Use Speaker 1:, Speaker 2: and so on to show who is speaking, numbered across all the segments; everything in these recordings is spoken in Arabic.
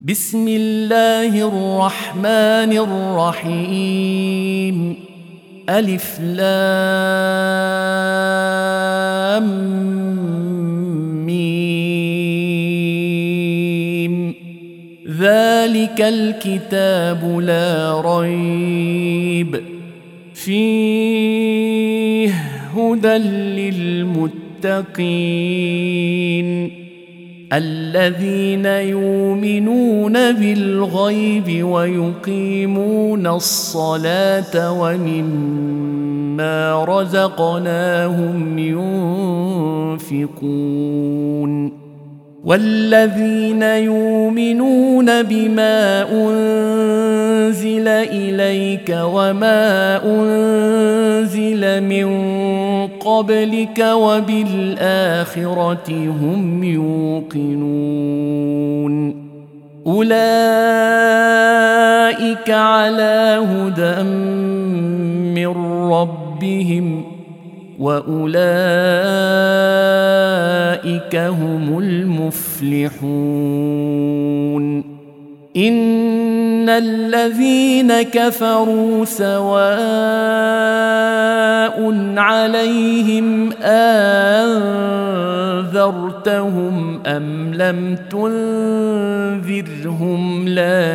Speaker 1: بسم الله الرحمن الرحيم. ألف لام ميم. ذلك الكتاب لا ريب فيه هدى للمتقين الذين يؤمنون بالغيب ويقيمون الصلاة ومما رزقناهم ينفقون والذين يؤمنون بما أنزل إليك وما أنزل من قبلك وبالآخرة هم يوقنون أولئك على هدى من ربهم وأولئك هم المفلحون. إن الذين كفروا سواء عليهم أنذرتهم أم لم تنذرهم لا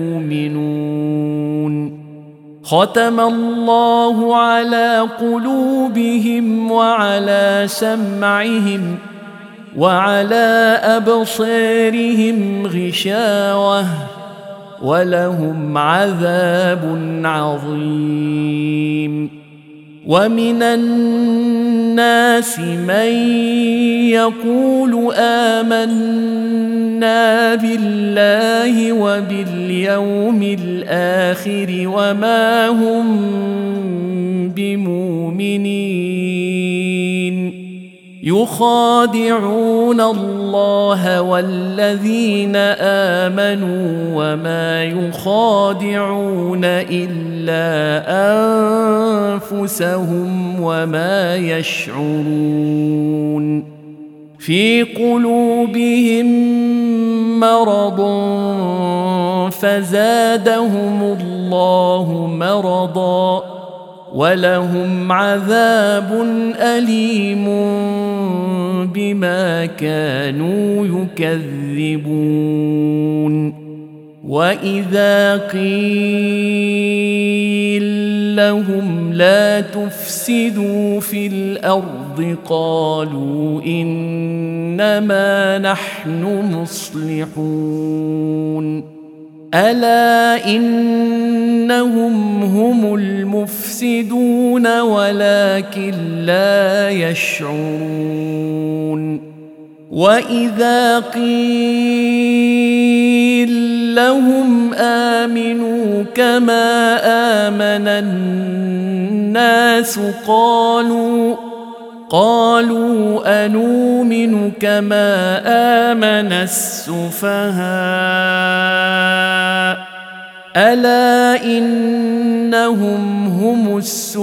Speaker 1: يؤمنون. ختم الله على قلوبهم وعلى سمعهم وعلى أبصارهم غشاوة ولهم عذاب عظيم. ومن الناس من يقول آمنا بالله وباليوم الآخر وما هم بمؤمنين يخادعون الله والذين آمنوا وما يخادعون إلا أنفسهم وما يشعرون. في قلوبهم مرض فزادهم الله مرضا ولهم عذاب أليم بما كانوا يكذبون. وإذا قيل لهم لا تفسدوا في الأرض قالوا إنما نحن مصلحون. ألا إنهم هم المفسدون ولكن لا يشعرون. وإذا قيل لهم آمنوا كما آمن الناس قالوا أنؤمن كما آمن السفهاء ألا إنهم هم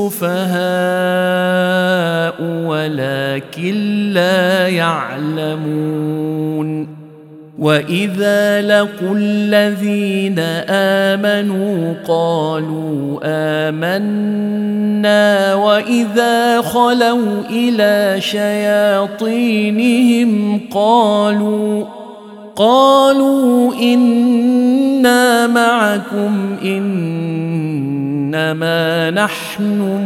Speaker 1: السفهاء ولكن لا يعلمون. وإذا لقوا الذين آمنوا قالوا آمنا وإذا خلوا إلى شياطينهم قالوا إنا معكم إنما نحن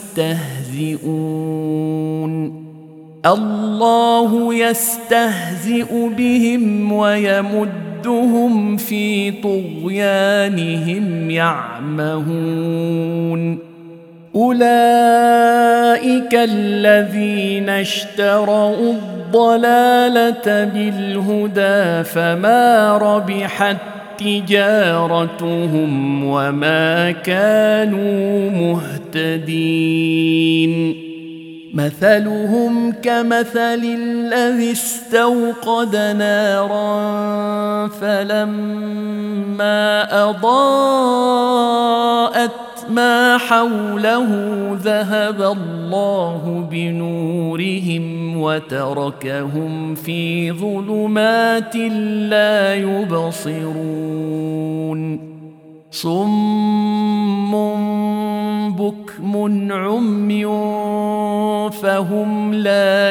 Speaker 1: مستهزئون. الله يستهزئ بهم ويمدهم في طغيانهم يعمهون. أولئك الذين اشتروا الضلالة بالهدى فما ربحت تجارتهم وما كانوا مهتدين. مثلهم كمثل الذي استوقد نارا فلما أضاءت ما حوله ذهب الله بنورهم وتركهم في ظلمات لا يبصرون صم بكم عمي فهم لا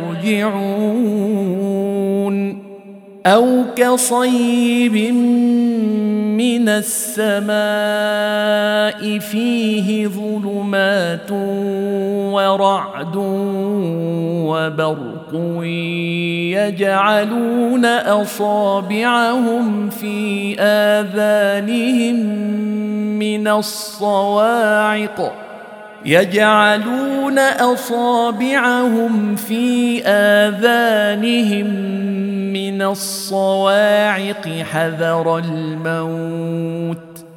Speaker 1: يرجعون أو كصيب من السماء فيه ظلمات ورعد وبرق يجعلون أصابعهم في آذانهم من الصواعق حذر الموت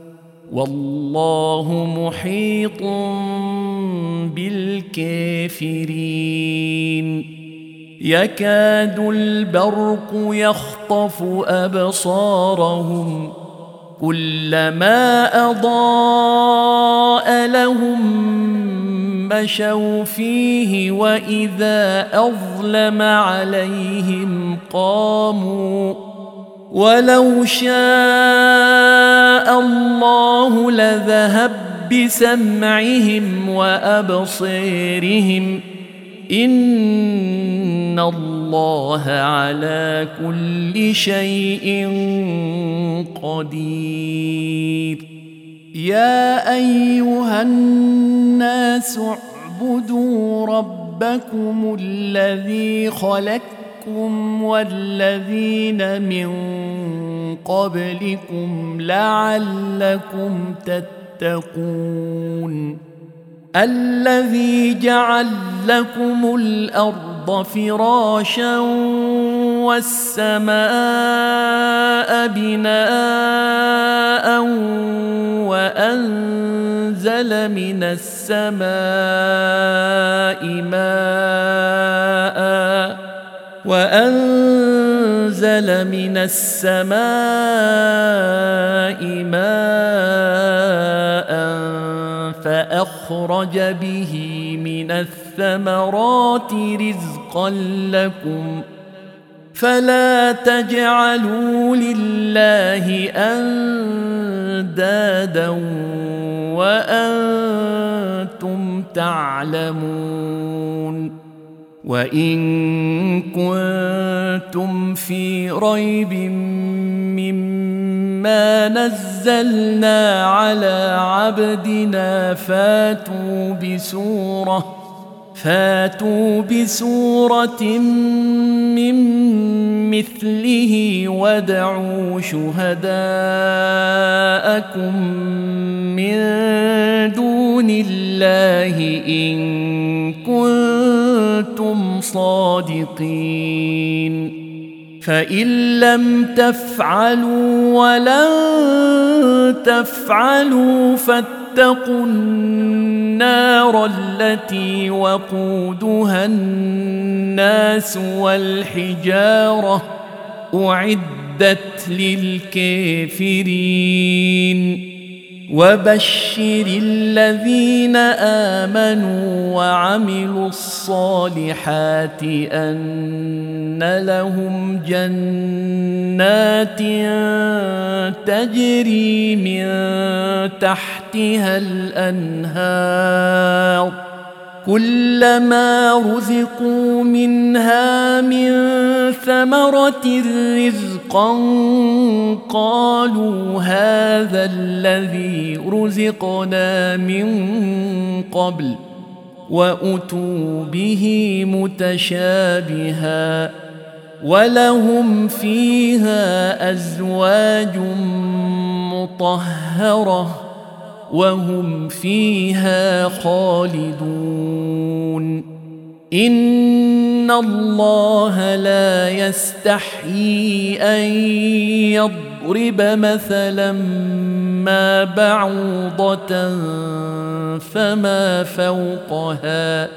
Speaker 1: والله محيط بالكافرين يكاد البرق يخطف أبصارهم كلما أضاء لهم مشوا فيه وإذا أظلم عليهم قاموا ولو شاء الله لذهب بسمعهم وأبصيرهم إن الله على كل شيء قدير يا أيها الناس اعبدوا ربكم الذي خلقكم والذين من قبلكم لعلكم تتقون الذي جعل لكم الأرض فراشا والسماء بناء وأنزل من السماء ماء فأخرج به من الثمرات رزقا لكم فلا تجعلوا لله أندادا وأنتم تعلمون وإن كنتم في ريب مما نزلنا على عبدنا فاتوا بسورة من مثله وادعوا شهداءكم من دون الله إن كنتم صادقين فإن لم تفعلوا ولن تفعلوا فاتقوا النار التي وقودها الناس والحجارة أعدت للكافرين وبشر الذين آمنوا وعملوا الصالحات أن لهم جنات تجري من تحتها الأنهار كلما رزقوا منها من ثمرة رزقا قالوا هذا الذي رزقنا من قبل وأتوا به متشابها ولهم فيها أزواج مطهرة وهم فيها خالدون إن الله لا يستحيي أن يضرب مثلا ما بعوضة فما فوقها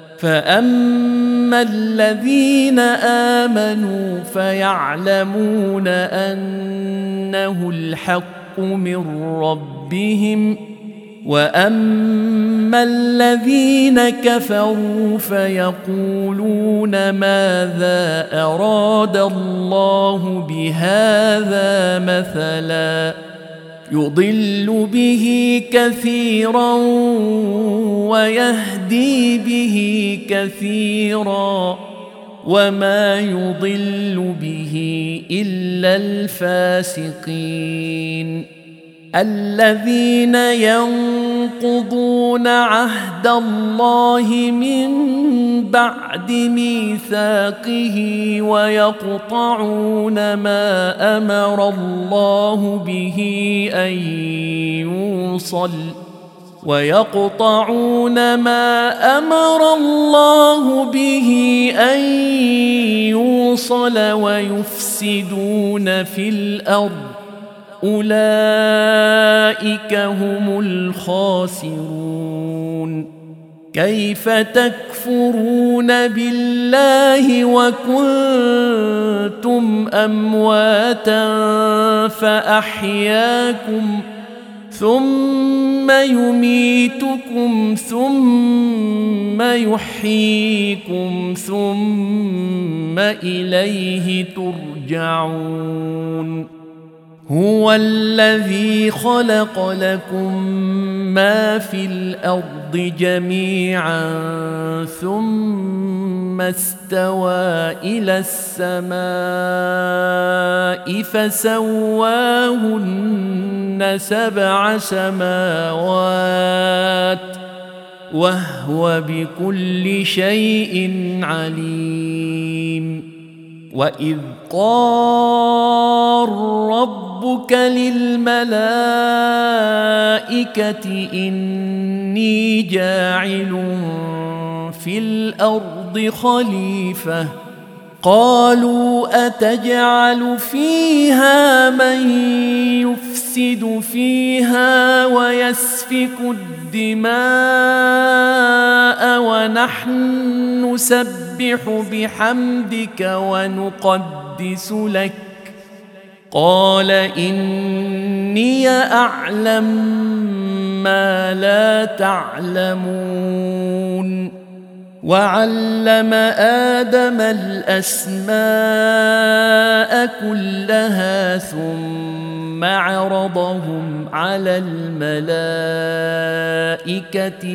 Speaker 1: فأما الذين آمنوا فيعلمون أنه الحق من ربهم وأما الذين كفروا فيقولون ماذا أراد الله بهذا مثلا يضل به كثيرا ويهدي به كثيرا وما يضل به إلا الفاسقين الذين ينقضون عهد الله من بعد ميثاقه ويقطعون ما أمر الله به أن يوصل ويفسدون في الأرض أولئك هم الخاسرون كيف تكفرون بالله وكنتم أمواتا فأحياكم ثم يميتكم ثم يحييكم ثم إليه ترجعون هو الذي خلق لكم ما في الأرض جميعا ثم استوى إلى السماء فسواهن 7 سماوات وهو بكل شيء عليم وإذ قال ربك للملائكة إني جاعل في الأرض خليفة قالوا أتجعل فيها من يفسد فيها ويسفك الدماء ونحن نسبح بحمدك ونقدس لك قال إني أعلم ما لا تعلمون وعلم آدم الأسماء كلها ثم عرضهم على الملائكة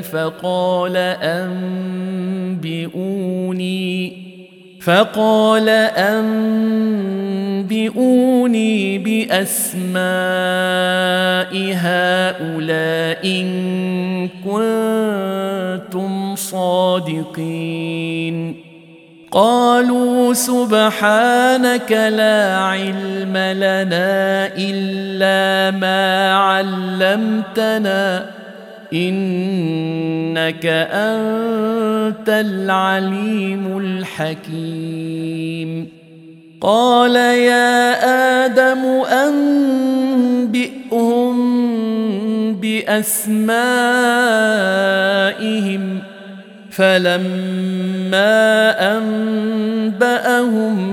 Speaker 1: فقال أنبئوني بأسماء هؤلاء إن كنتم صادقين قالوا سبحانك لا علم لنا إلا ما علمتنا إنك أنت العليم الحكيم قال يا آدم أنبئهم بأسمائهم فلما أنبأهم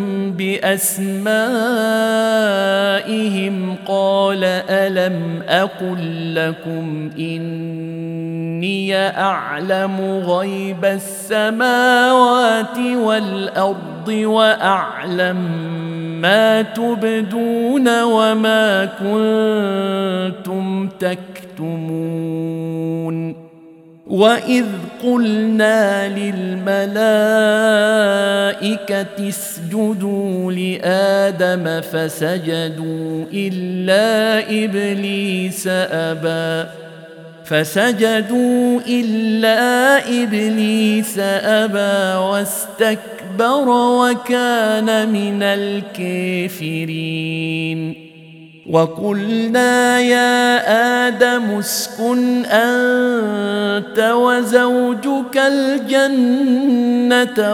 Speaker 1: بأسمائهم قال ألم أقل لكم إني أعلم غيب السماوات والأرض وأعلم ما تبدون وما كنتم تكتمون وإذ قلنا للملائكة اسجدوا لآدم فسجدوا إلا إبليس أبى واستكبر وكان من الكافرين وقلنا يا آدم اسكن أنت وزوجك الجنة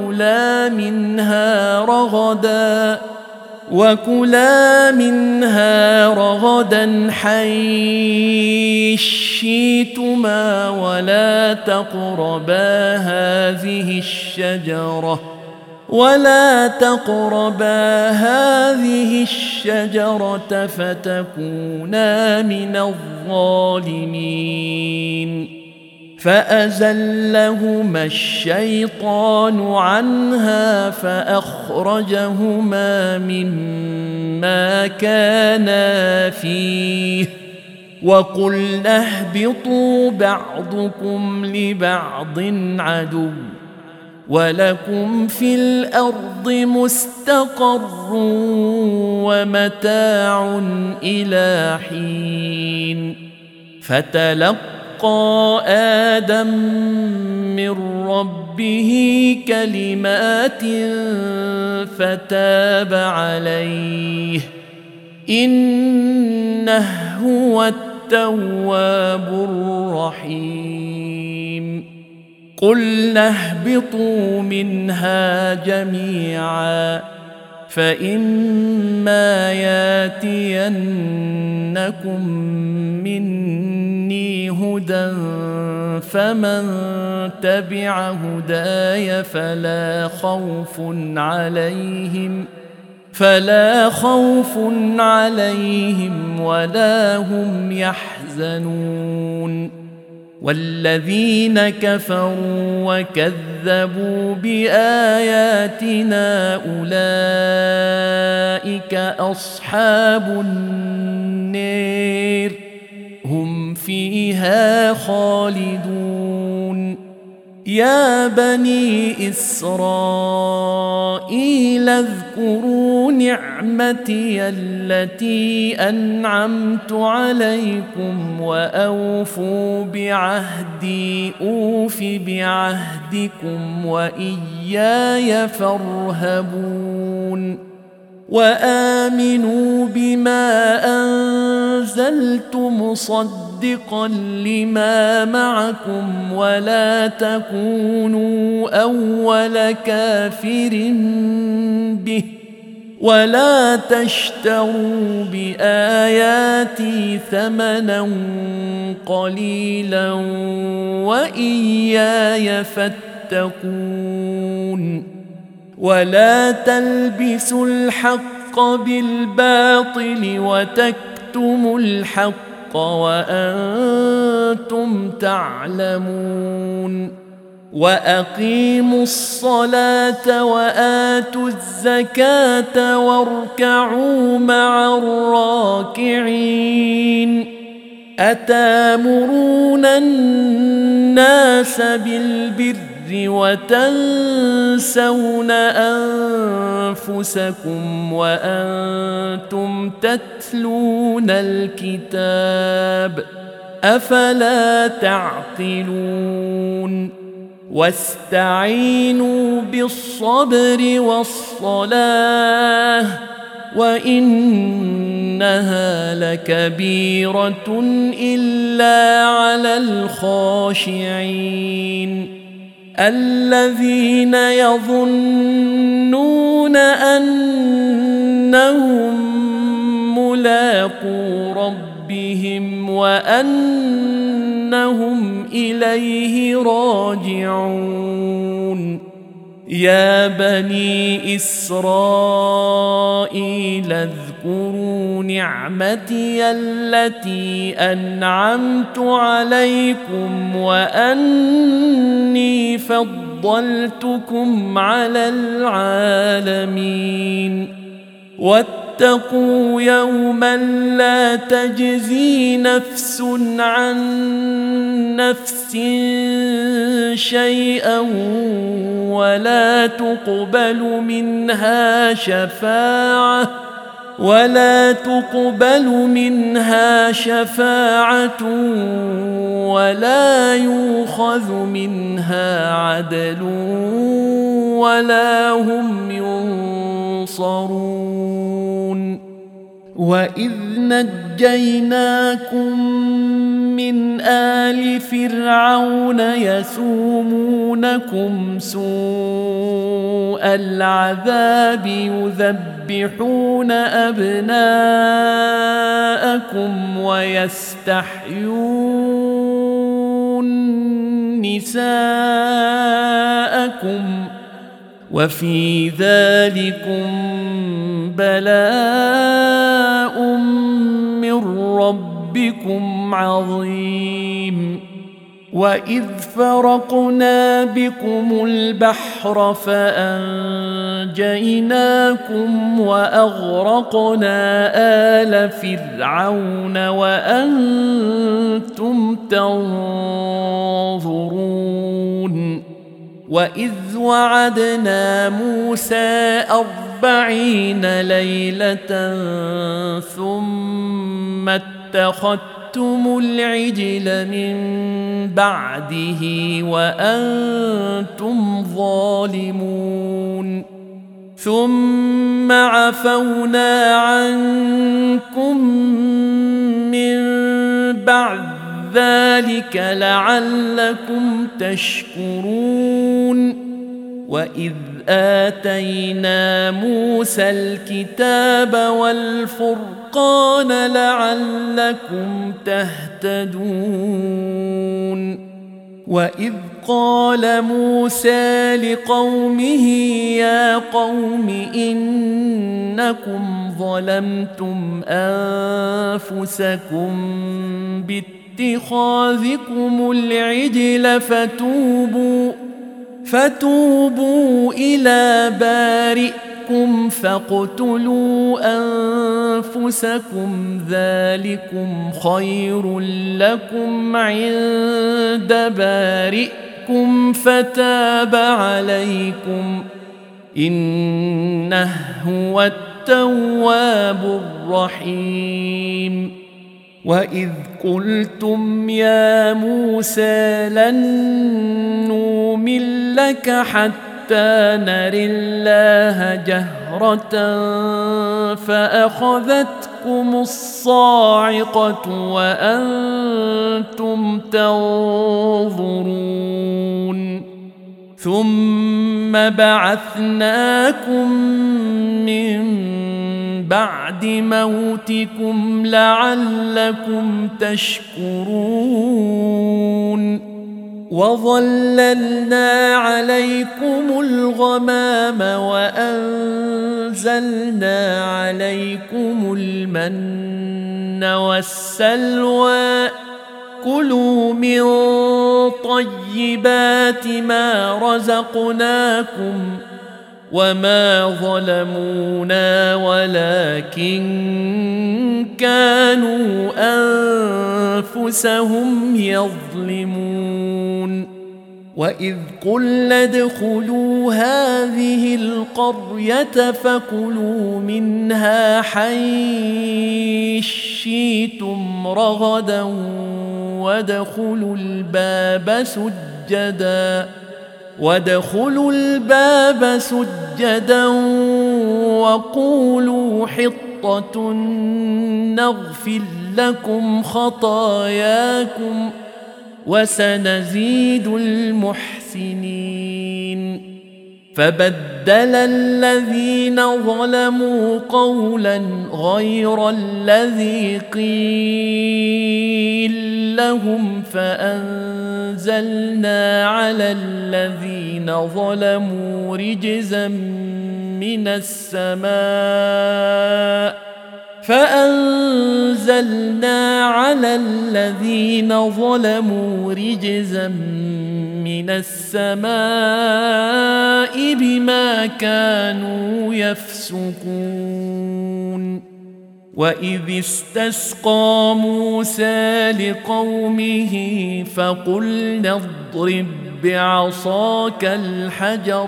Speaker 1: وكلا منها رغدا حيث شئتما ولا تقربا هذه الشجرة ولا تقربا هذه الشجرة فتكونا من الظالمين فأزلهما الشيطان عنها فأخرجهما مما كانا فيه وقلنا اهبطوا بعضكم لبعض عدو ولكم في الأرض مستقر ومتاع إلى حين فتلقى آدم من ربه كلمات فتاب عليه إنه هو التواب الرحيم قلنا اهبطوا منها جميعا فإما ياتينكم مني هدى فمن تبع هداي فلا خوف عليهم ولا هم يحزنون والذين كفروا وكذبوا بآياتنا أولئك أصحاب النار هم فيها خالدون يا بني إسرائيل اذكروا نعمتي التي أنعمت عليكم وأوفوا بعهدي أوف بعهدكم وإياي فارهبون وآمنوا بما أنزلت مصدقا لما معكم ولا تكونوا أول كافر به ولا تشتروا بآياتي ثمنا قليلا وإياي فاتقون ولا تلبسوا الحق بالباطل وتكتموا الحق وأنتم تعلمون وأقيموا الصلاة وآتوا الزكاة واركعوا مع الراكعين أتامرون الناس بالبر وتنسون أنفسكم وأنتم تتلون الكتاب أفلا تعقلون واستعينوا بالصبر والصلاة وإنها لكبيرة إلا على الخاشعين الذين يظنون أنهم ملاقو ربهم وأنهم إليه راجعون يا بني إسرائيل اذكروا نعمتي التي أنعمت عليكم وأني فضلتكم على العالمين واتقوا يوما لا تجزي نفس عن نفس شيئا ولا تقبل منها شفاعة ولا يؤخذ منها عدل ولا هم ينصرون وإذ نجيناكم من آل فرعون يسومونكم سوء العذاب يذبحون أبناءكم ويستحيون نساءكم وفي ذلكم بلاء من ربكم عظيم. وإذ فرقنا بكم البحر فأنجيناكم وأغرقنا آل فرعون وأنتم تنظرون. وإذ وعدنا موسى 40 ليلة ثم اتخذتم العجل من بعده وأنتم ظالمون. ثم عفونا عنكم من بعد ذلك لعلكم تشكرون. وإذ آتينا موسى الكتاب والفرقان لعلكم تهتدون. وإذ قال موسى لقومه يا قوم إنكم ظلمتم أنفسكم باتخاذكم العجل فتوبوا إلى بارئكم فاقتلوا أنفسكم ذلكم خير لكم عند بارئكم فتاب عليكم إنه هو التواب الرحيم. وإذ قلتم يا موسى لن نؤمن لك حتى نري الله جهرة فأخذتكم الصاعقة وأنتم تنظرون. ثم بعثناكم من بعد موتكم لعلكم تشكرون. وظللنا عليكم الغمام وأنزلنا عليكم المن والسلوى كلوا من طيبات ما رزقناكم وما ظلمونا ولكن كانوا أنفسهم يظلمون. وإذ قلنا ادخلوا هذه القرية فكلوا منها حيث شئتم رغدا وادخلوا الباب سجدا وقولوا حطة نغفر لكم خطاياكم وسنزيد المحسنين. فبدل الذين ظلموا قولا غير الذي قيل لهم فأنزلنا على الذين ظلموا رجزا من السماء بما كانوا يفسقون. وإذ استسقى موسى لقومه فقلنا اضرب بعصاك الحجر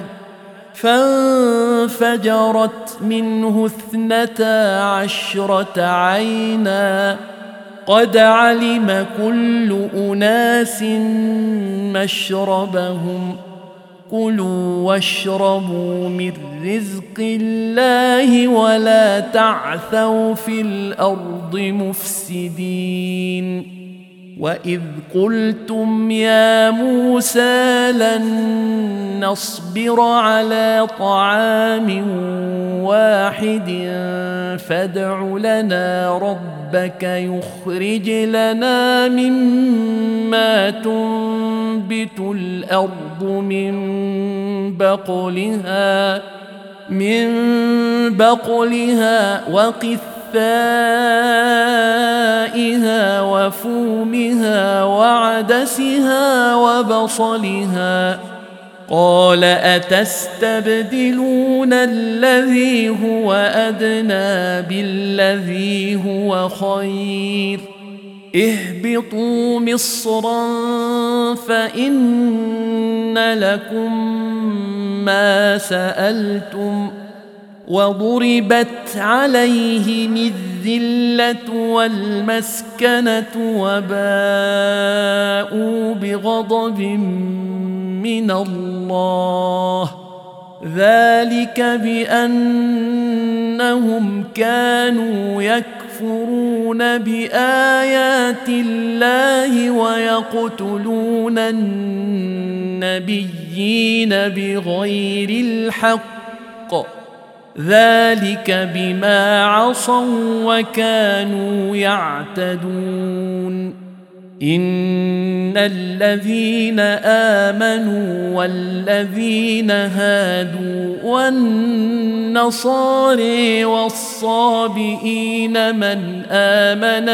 Speaker 1: فانفجرت منه 12 عينا قد علم كل أناس مشربهم كلوا واشربوا من رزق الله ولا تعثوا في الأرض مفسدين. وإذ قلتم يا موسى لن نصبر على طعام واحد فادع لنا ربك يخرج لنا مما تنبت تنبت الأرض من بقلها وقثائها وفومها وعدسها وبصلها قال أتستبدلون الذي هو أدنى بالذي هو خير اهبطوا مصرا فإن لكم ما سألتم وضربت عليهم الذلة والمسكنة وباءوا بغضب من الله ذلك بأنهم كانوا يكفرون بآيات الله ويقتلون النبيين بغير الحق ذلك بما عصوا وكانوا يعتدون إن الذين آمنوا والذين هادوا والنصارى والصابئين من آمن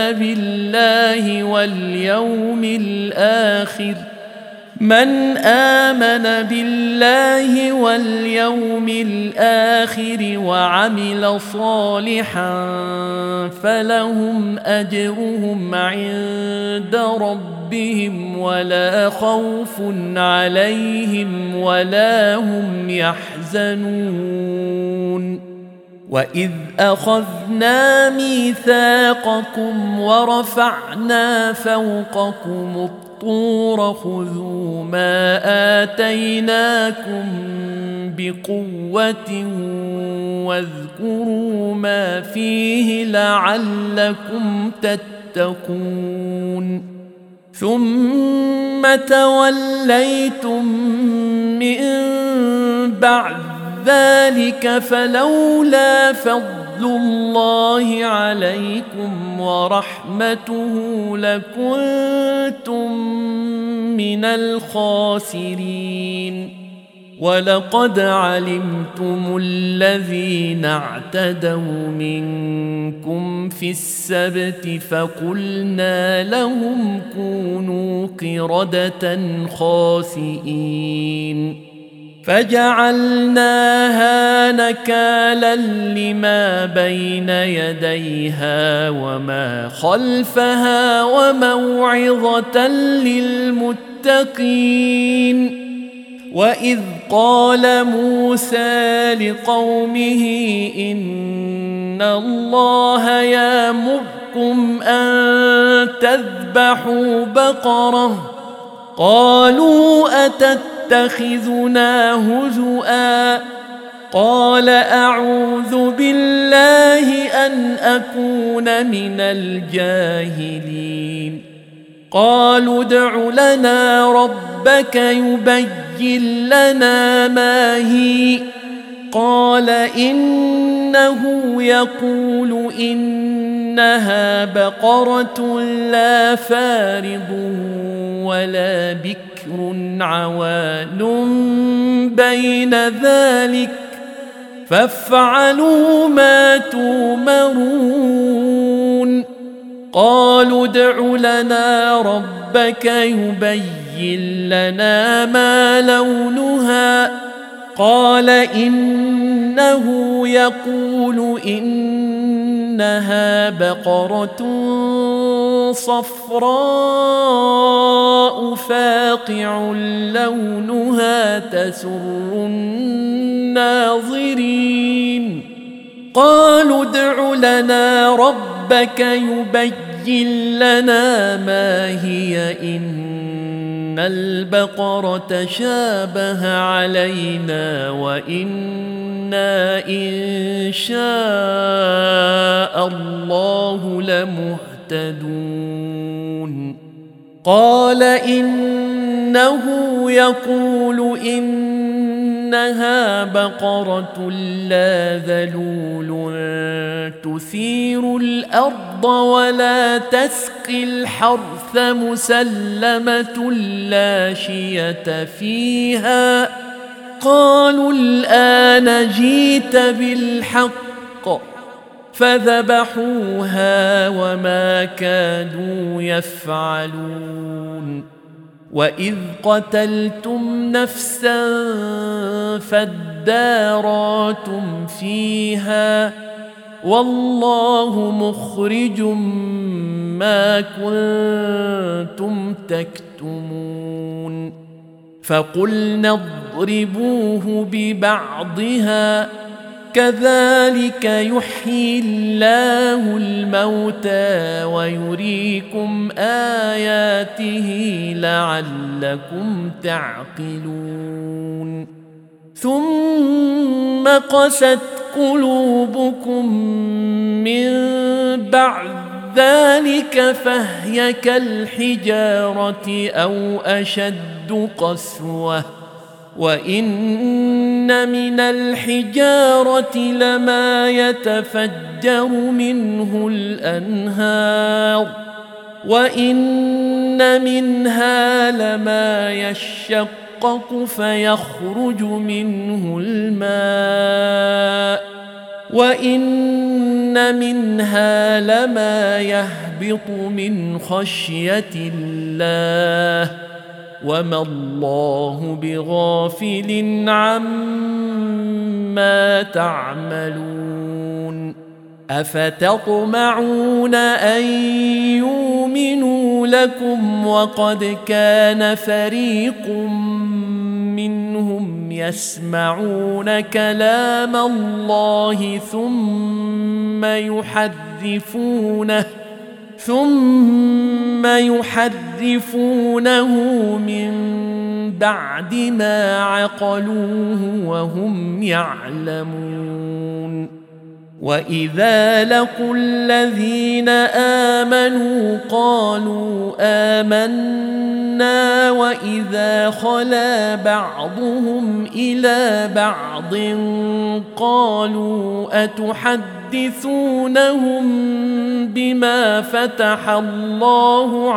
Speaker 1: بالله واليوم الآخر وعمل صالحا فلهم أجرهم عند ربهم ولا خوف عليهم ولا هم يحزنون وإذ أخذنا ميثاقكم ورفعنا فوقكم الطور خذوا ما آتيناكم بقوة واذكروا ما فيه لعلكم تتقون ثم توليتم من بعد ذلك فلولا فضل الله عليكم ورحمته لكنتم من الخاسرين ولقد علمتم الذين اعتدوا منكم في السبت فقلنا لهم كونوا قردة خاسئين فجعلناها نكالا لما بين يديها وما خلفها وموعظة للمتقين وإذ قال موسى لقومه إن الله يأمركم أن تذبحوا بقرة قالوا أتتخذنا هزؤا قال أعوذ بالله أن أكون من الجاهلين قالوا ادع لنا ربك يبين لنا ما هي قال إنه يقول إنها بقرة لا فارض ولا بكر عوان بين ذلك فافعلوا ما تؤمرون قالوا ادع لنا ربك يبين لنا ما لونها قال إنه يقول إنها بقرة صفراء فاقع لونها تسر الناظرين قالوا ادع لنا ربك يبين لنا ما هي إن البقرة شابه علينا وإنا إن شاء الله لمهتدون قال إنه يقول إن إنها بقرة لا ذلول تثير الأرض ولا تسقي الحرث مسلمة لا شية فيها. قالوا الآن جئت بالحق فذبحوها وما كادوا يفعلون. وإذ قتلتم نفسا فادارأتم فيها والله مخرج ما كنتم تكتمون. فقلنا اضربوه ببعضها كذلك يحيي الله الموتى ويريكم آياته لعلكم تعقلون. ثم قست قلوبكم من بعد ذلك فهي كالحجارة أو أشد قسوة. وإن من الحجارة لما يتفجر منه الأنهار وإن منها لما يشقق فيخرج منه الماء وإن منها لما يهبط من خشية الله وما الله بغافل عما تعملون. أفتطمعون أن يؤمنوا لكم وقد كان فريق منهم يسمعون كلام الله ثم يحرفونه من بعد ما عقلوه وهم يعلمون. وإذا لقوا الذين آمنوا قالوا آمنا وإذا خلا بعضهم إلى بعض قالوا أتحدثونهم بما فتح الله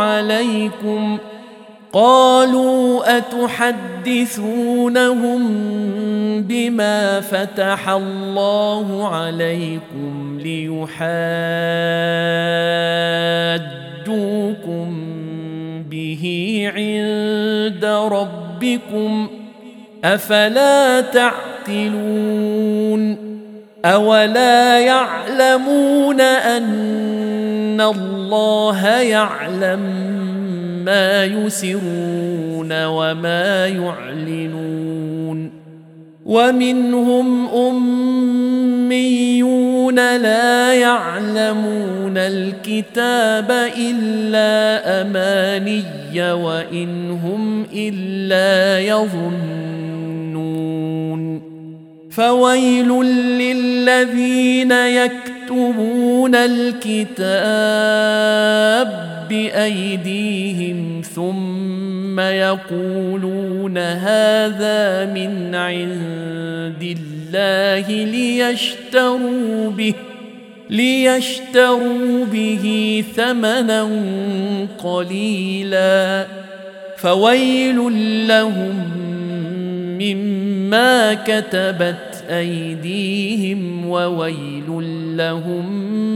Speaker 1: عليكم ليحاجوكم به عند ربكم أفلا تعقلون. أولا يعلمون أن الله يعلم ما يسرون وما يعلنون. ومنهم أميون لا يعلمون الكتاب إلا أماني وإن هم إلا يظنون. فويل للذين يكتبون الكتاب بأيديهم ثم يقولون هذا من عند الله ليشتروا به ثمنا قليلا فويل لهم مما كتبت أيديهم وويل لهم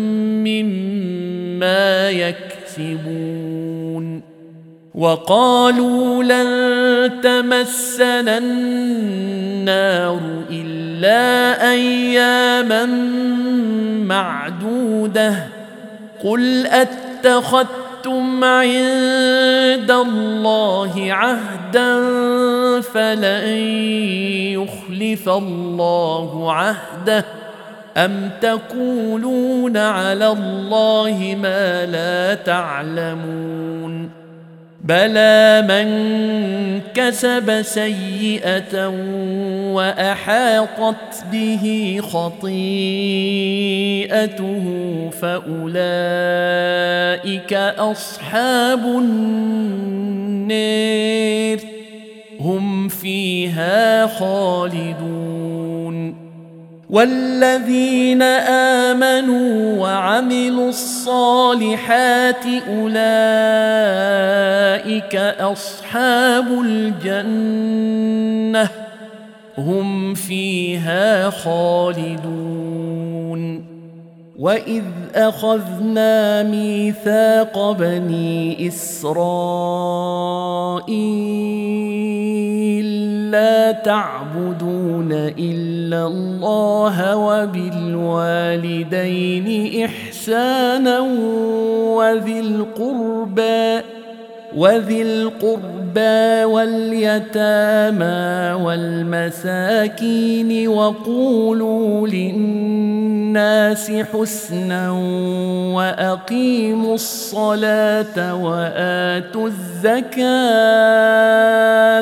Speaker 1: مما يكسبون. وقالوا لن تمسنا النار إلا أياما معدودة قل أتخذتم عند الله عهدا فلن يخلف الله عهده أم تقولون على الله ما لا تعلمون. بلى من كسب سيئة وأحاطت به خطيئته فأولئك أصحاب النار هم فيها خالدون والذين آمنوا وعملوا الصالحات أولئك أصحاب الجنة هم فيها خالدون وإذ أخذنا ميثاق بني إسرائيل لا تعبدون إلا الله وبالوالدين إحسانا وذي القربى واليتامى والمساكين وقولوا للناس حسنا وأقيموا الصلاة وآتوا الزكاة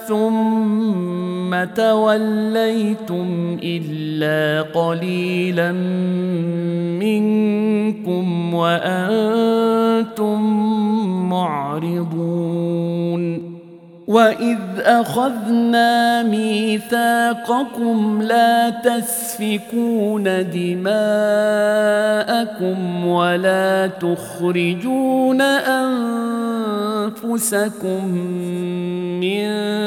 Speaker 1: ثم توليتم إلا قليلا منكم وأنتم معرضون وإذ أخذنا ميثاقكم لا تسفكون دماءكم ولا تخرجون أنفسكم من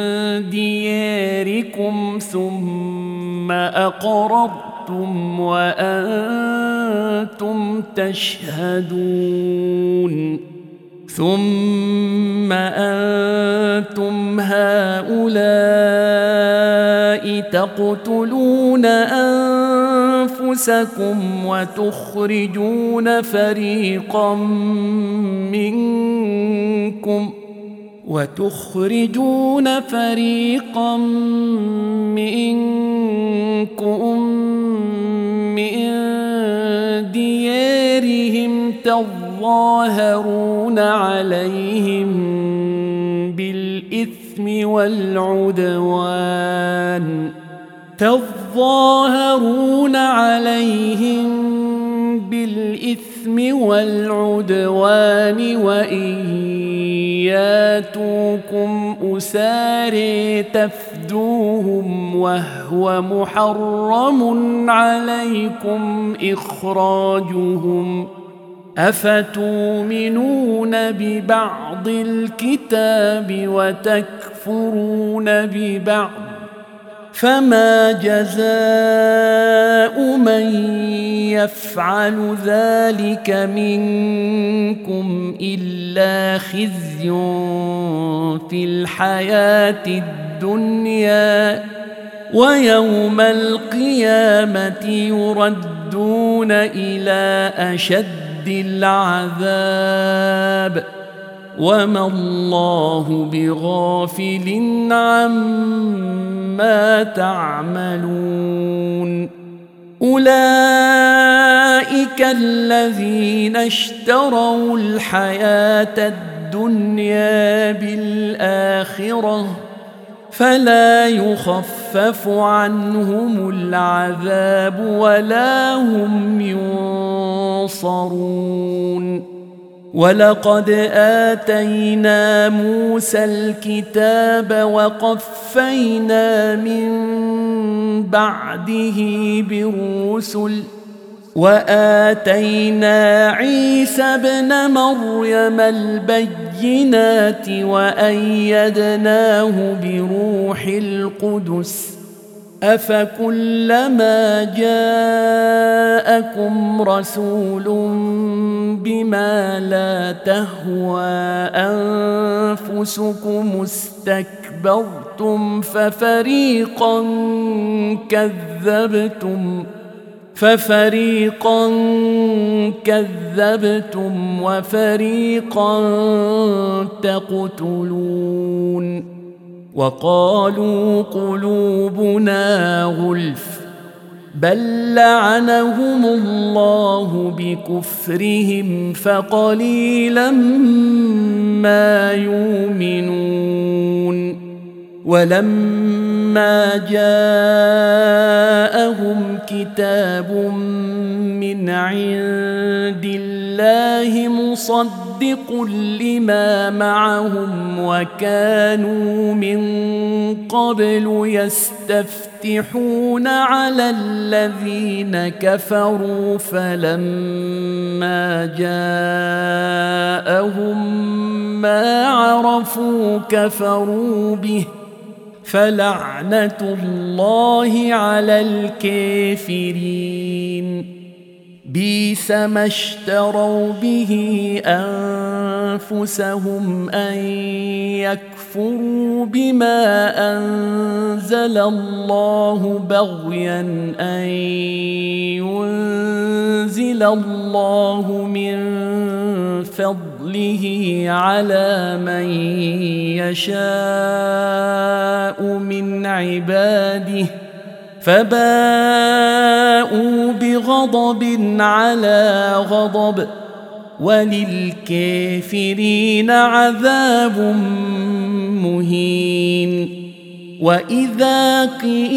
Speaker 1: دياركم ثم أقررتم وأنتم تشهدون ثم أنتم هؤلاء تقتلون أنفسكم وتخرجون فريقا منكم من ديارهم تظاهرون عليهم بالإثم والعدوان وإن ياتوكم أسارى تفدوهم وهو محرم عليكم إخراجهم أفتؤمنون ببعض الكتاب وتكفرون ببعض فما جزاء من يفعل ذلك منكم إلا خزي في الحياة الدنيا ويوم القيامة يردون إلى أشد العذاب وما الله بغافل عما تعملون أولئك الذين اشتروا الحياة الدنيا بالآخرة فلا يخفف عنهم العذاب ولا هم ينصرون ولقد آتينا موسى الكتاب وقفينا من بعده بالرسل وآتينا عيسى ابن مريم البينات وأيدناه بروح القدس أفكلما جاءكم رسول بما لا تهوى أنفسكم استكبرتم ففريقا كذبتم وفريقا تقتلون وقالوا قلوبنا غلف بل لعنهم الله بكفرهم فقليلا ما يؤمنون ولما جاءهم كتاب من عند الله الله مصدق لما معهم وكانوا من قبل يستفتحون على الذين كفروا فلما جاءهم ما عرفوا كفروا به فلعنة الله على الكافرين بئس ما اشتروا به أنفسهم أن يكفروا بما أنزل الله بغيا أن ينزل الله من فضله على من يشاء من عباده فباءوا بغضب على غضب وللكافرين عذاب مهين وإذا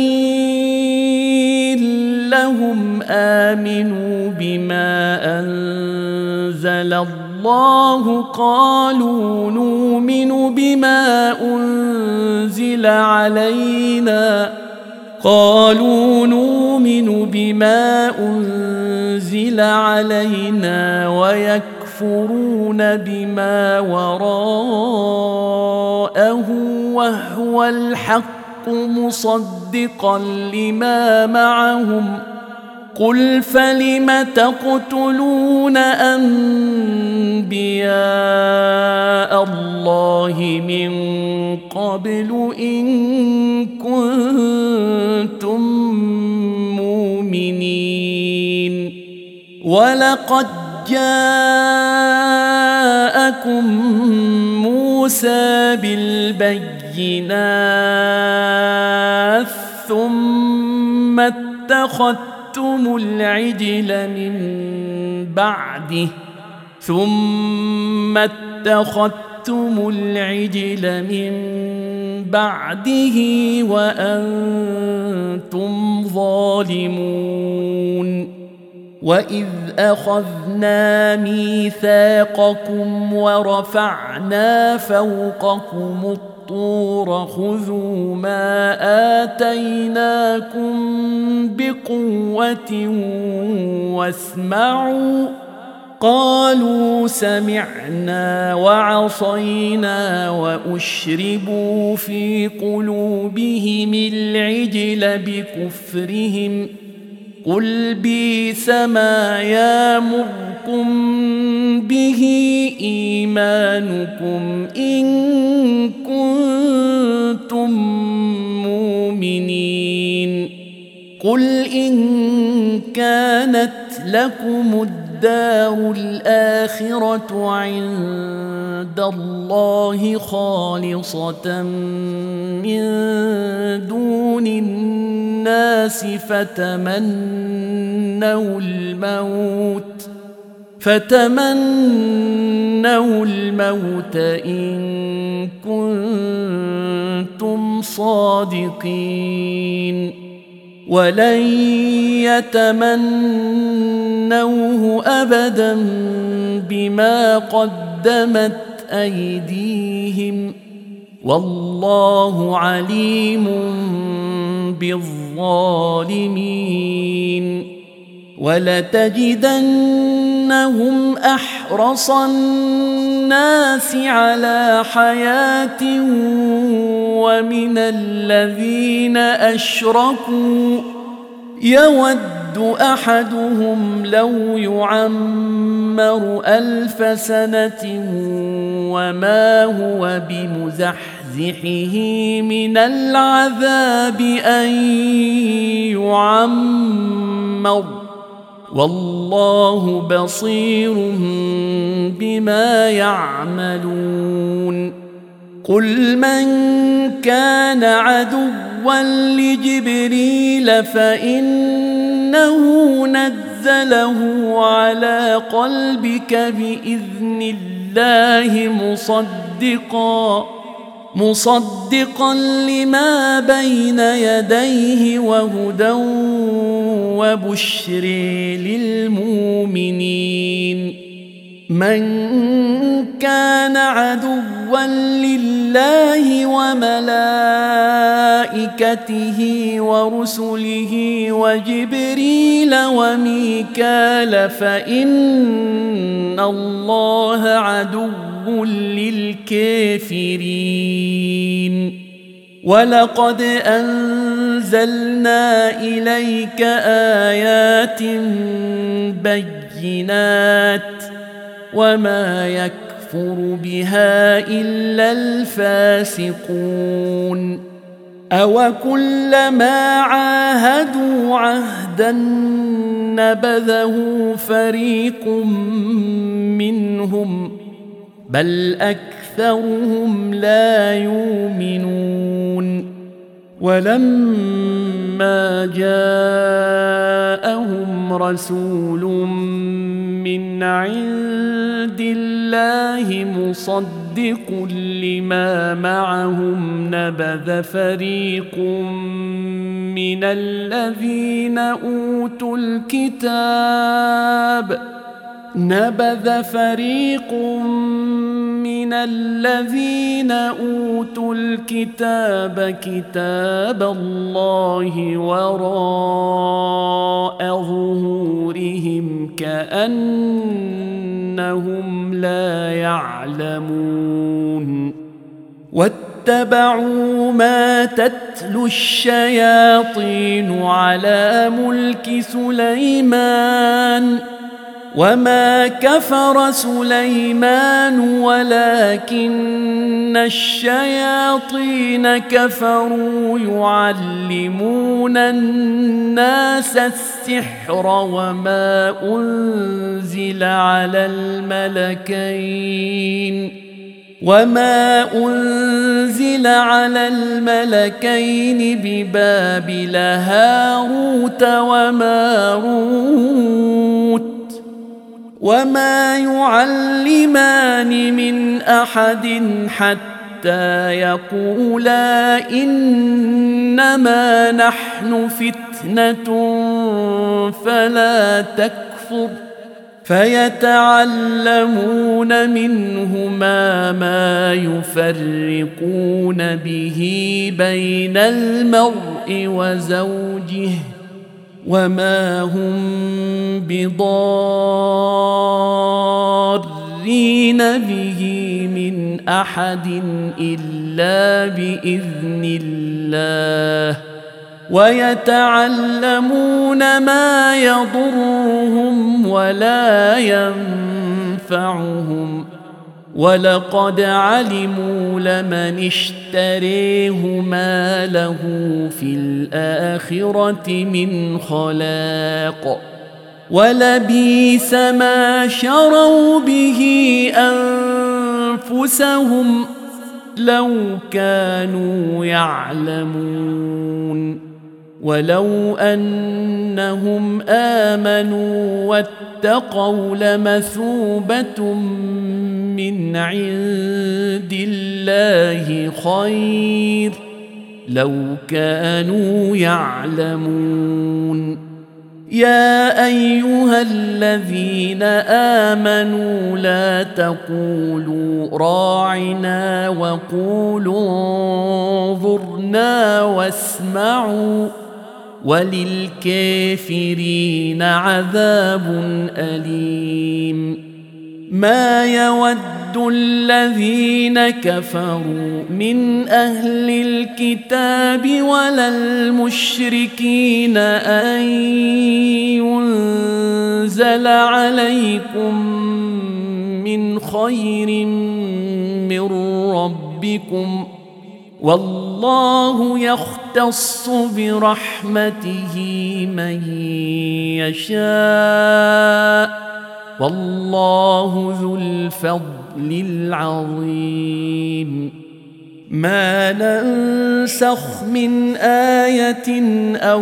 Speaker 1: قيل لهم آمنوا بما أنزل الله قالوا نؤمن بما أنزل علينا ويكفرون بما وراءه وهو الحق مصدقا لما معهم قل فلم تقتلون أنبياء الله من قبل إن كنتم مؤمنين ولقد جاءكم موسى بالبينات ثم اتخذتم العجل من بعده وأنتم ظالمون وإذ أخذنا ميثاقكم ورفعنا فوقكم الطور خذوا ما آتيناكم بقوة واسمعوا قالوا سمعنا وعصينا وأشربوا في قلوبهم العجل بكفرهم قل بئس ما يأمركم به إيمانكم إن كنتم مؤمنين قل إن كانت لكم الدار الآخرة عند الله خالصة من دون الناس فتمنوا الموت إن كنتم صادقين ولن يتمنوه أبدا بما قدمت أيديهم والله عليم بالظالمين ولتجدنهم أحرص الناس على حياة ومن الذين أشركوا يود أحدهم لو يعمر 1000 سنة وما هو بمزحزحه من العذاب أن يعمر والله بصير بما يعملون قل من كان عدوا لجبريل فإنه نزله على قلبك بإذن الله مصدقا لما بين يديه وهدى وبشر للمؤمنين من كان عدوا لله وملائكته ورسله وجبريل وميكال فإن الله عدو للكافرين ولقد أنزلنا إليك آيات بينات وما يكفر بها إلا الفاسقون أوكلما عاهدوا عهدا نبذه فريق منهم بل أكثرهم لا يؤمنون ولما جاءهم رسول من عند الله مصدق لما معهم نبذ فريق من الذين أوتوا الكتاب كتاب الله وراء ظهورهم كأنهم لا يعلمون واتبعوا ما تتلو الشياطين على ملك سليمان وما كفر سليمان ولكن الشياطين كفروا يعلمون الناس السحر وما أنزل على الملكين ببابل هاروت وماروت وما يعلمان من أحد حتى يقولا إنما نحن فتنة فلا تكفر فيتعلمون منهما ما يفرقون به بين المرء وزوجه وما هم بضارين به من أحد إلا بإذن الله ويتعلمون ما يضرهم ولا ينفعهم ولقد علموا لمن اشتريه ما له في الآخرة من خلاق ولبئس ما شروا به أنفسهم لو كانوا يعلمون ولو أنهم آمنوا واتقوا لمثوبة من عند الله خير لو كانوا يعلمون يا أيها الذين آمنوا لا تقولوا راعنا وقولوا انظرنا واسمعوا وللكافرين عذاب أليم ما يود الذين كفروا من أهل الكتاب ولا المشركين أن ينزل عليكم من خير من ربكم والله يختص برحمته من يشاء والله ذو الفضل العظيم ما ننسخ من آية أو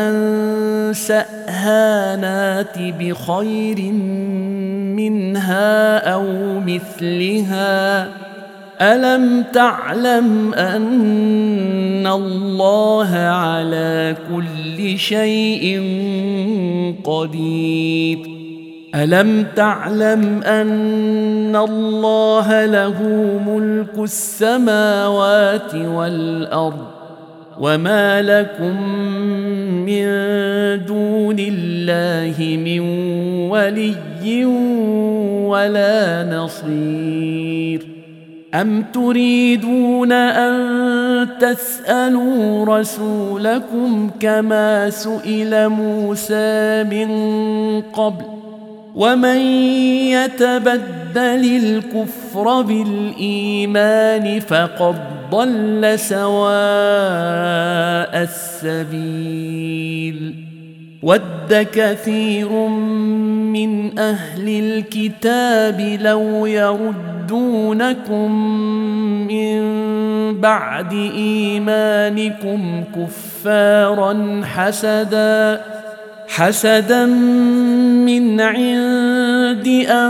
Speaker 1: ننسأها نات بخير منها أو مثلها ألم تعلم أن الله على كل شيء قدير ألم تعلم أن الله له ملك السماوات والأرض وما لكم من دون الله من ولي ولا نصير أم تريدون أن تسألوا رسولكم كما سئل موسى من قبل ومن يتبدل الكفر بالإيمان فقد ضل سواء السبيل ود كثير من أهل الكتاب لو يردونكم من بعد إيمانكم كفارا حسدا من عند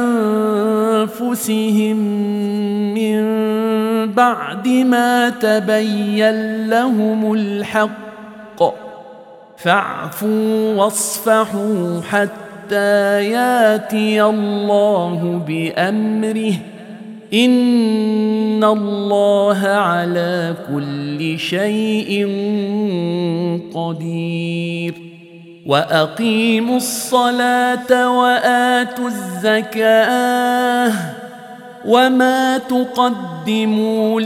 Speaker 1: أنفسهم من بعد ما تبين لهم الحق فاعفوا واصفحوا حتى ياتي الله بأمره إن الله على كل شيء قدير وأقيموا الصلاة وآتوا الزكاة وما تقدموا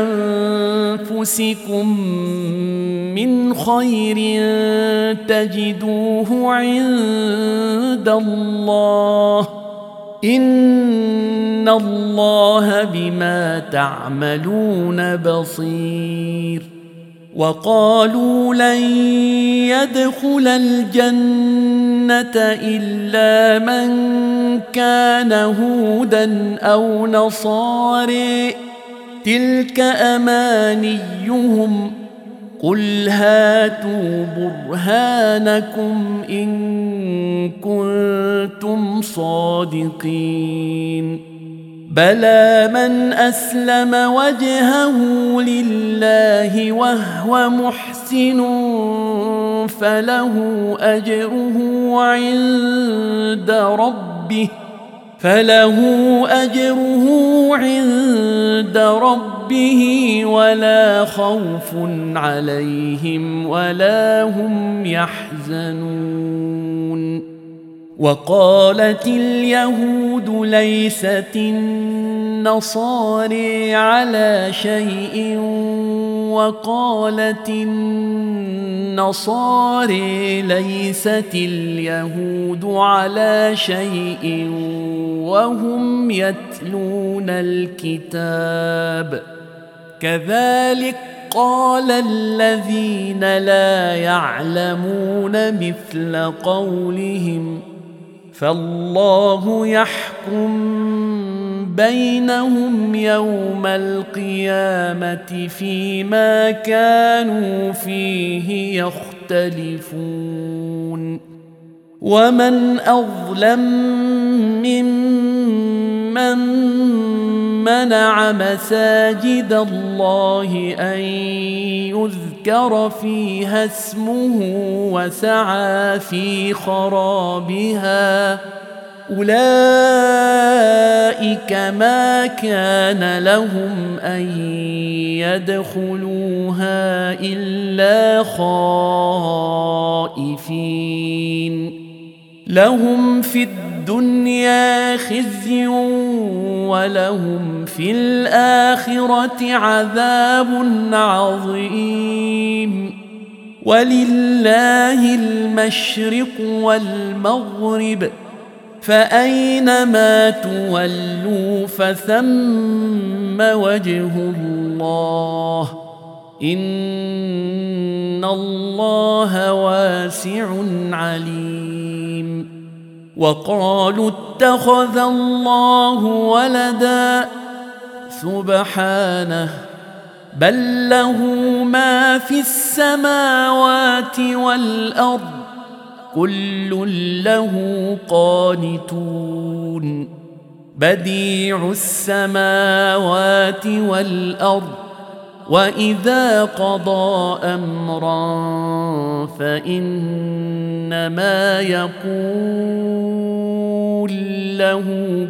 Speaker 1: لأنفسكم من خير تجدوه عند الله إن الله بما تعملون بصير وقالوا لن يدخل الجنة إلا من كان هودا أو نصاري تلك أمانيهم قل هاتوا برهانكم إن كنتم صادقين بلى من أسلم وجهه لله وهو محسن فله أجره عند ربه ولا خوف عليهم ولا هم يحزنون وقالت اليهود ليست النصارى على شيء وقالت النصارى ليست اليهود على شيء وهم يتلون الكتاب كذلك قال الذين لا يعلمون مثل قولهم فالله يحكم بينهم يوم القيامة فيما كانوا فيه يختلفون ومن أظلم ممن منع مساجد الله أن يذكر فيها اسمه وسعى في خرابها أولئك ما كان لهم أن يدخلوها إلا خائفين لهم في الدنيا خزي ولهم في الآخرة عذاب عظيم ولله المشرق والمغرب فأينما تولوا فثم وجه الله إن الله واسع عليم وقالوا اتخذ الله ولدا سبحانه بل له ما في السماوات والأرض كل له قانتون بديع السماوات والأرض وإذا قضى أمرا فإنما يقول له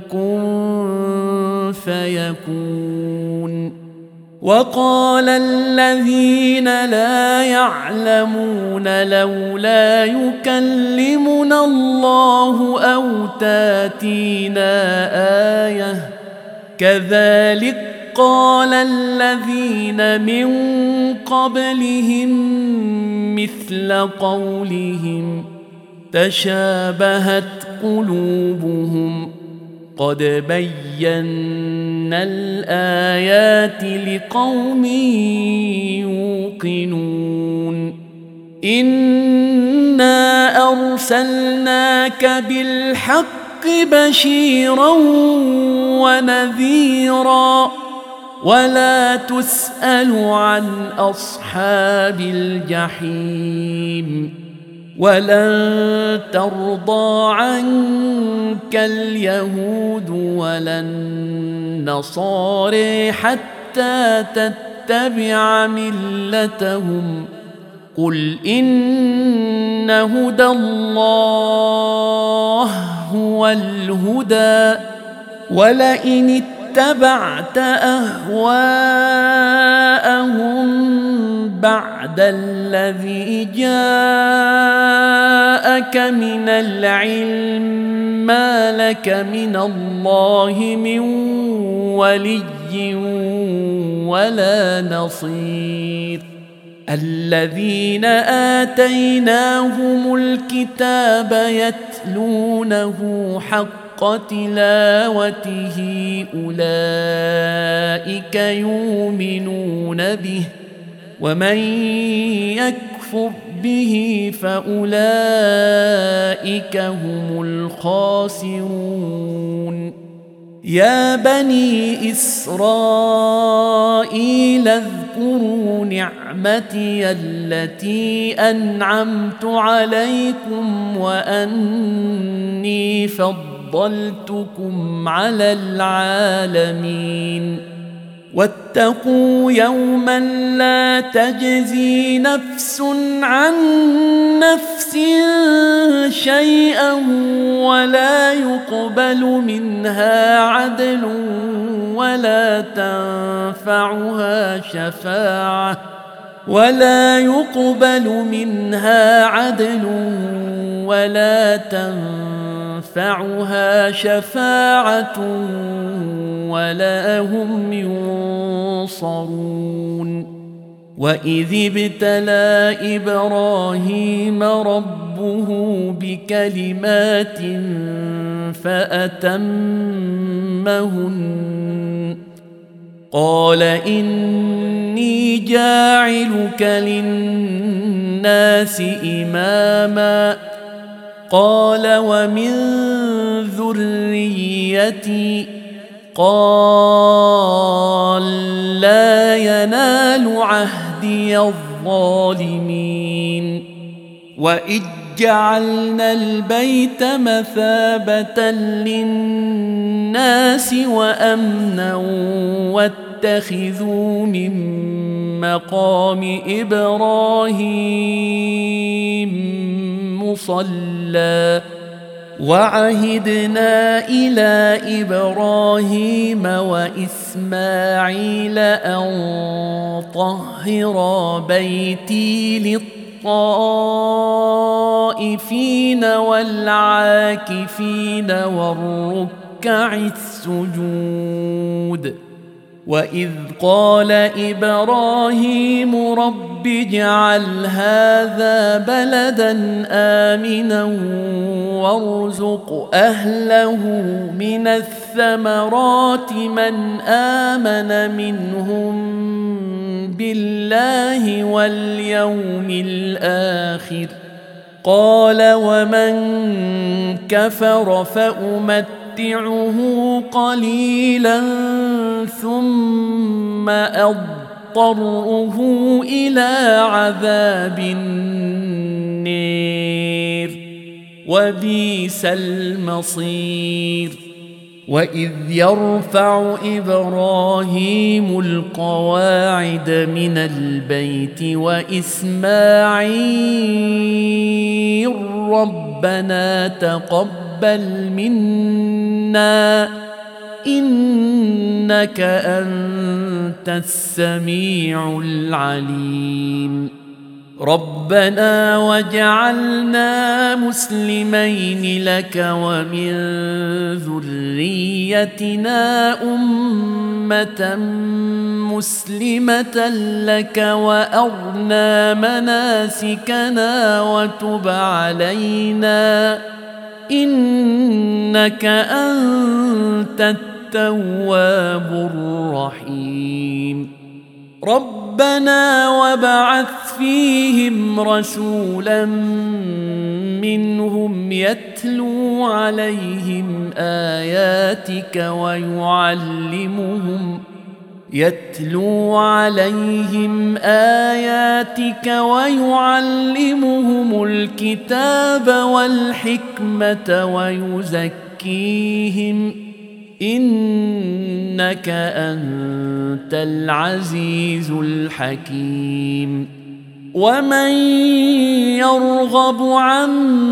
Speaker 1: كن فيكون. وقال الذين لا يعلمون لولا يكلمنا الله أو تاتينا آية كذلك قال الذين من قبلهم مثل قولهم تشابهت قلوبهم قد بينا الآيات لقوم يوقنون. إنا أرسلناك بالحق بشيرا ونذيرا ولا تسأل عن أصحاب الجحيم. ولن ترضى عنك اليهود ولا النصارى حتى تتبع ملتهم قل إن هدى الله هو الهدى ولئن اتبعت أهواءهم بعد الذي جاءك من العلم ما لك من الله من ولي ولا نصير. الذين آتيناهم الكتاب يتلونه حق تلاوته أولئك يؤمنون به ومن يكفر به فأولئك هم الخاسرون. يا بني إسرائيل اذكروا نعمتي التي أنعمت عليكم وأني فضلتكم على العالمين. واتقوا يوما لا تجزي نفس عن نفس شيئا ولا يقبل منها عدل ولا تنفعها شفاعة ولا هم ينصرون. وإذ ابتلى إبراهيم ربه بكلمات فأتمهن قال إني جاعلك للناس إماما قال ومن ذريتي قال لا ينال عهدي الظالمين. وإذ جعلنا البيت مثابة للناس وأمنا واتخذوا من مقام إبراهيم مصلى وعهدنا إلى إبراهيم وإسماعيل أن طهرا بيتي للطائفين والعاكفين والركع السجود. وإذ قال إبراهيم رب اجعل هذا بلدا آمنا وارزق أهله من الثمرات من آمن منهم بالله واليوم الآخر قال ومن كفر فأمتعه قليلا ثم أضطره إلى عذاب النير وبئس المصير. وإذ يرفع إبراهيم القواعد من البيت وإسماعيل ربنا تقبل تقبل منا إنك أنت السميع العليم ربنا واجعلنا مسلمين لك ومن ذريتنا أمة مسلمة لك وأرنا مناسكنا وتب علينا إنك أنت التواب الرحيم ربنا وابعث فيهم رسولا منهم يتلو عليهم آياتك ويعلمهم الكتاب والحكمة ويزكيهم إنك أنت العزيز الحكيم ومن يرغب عن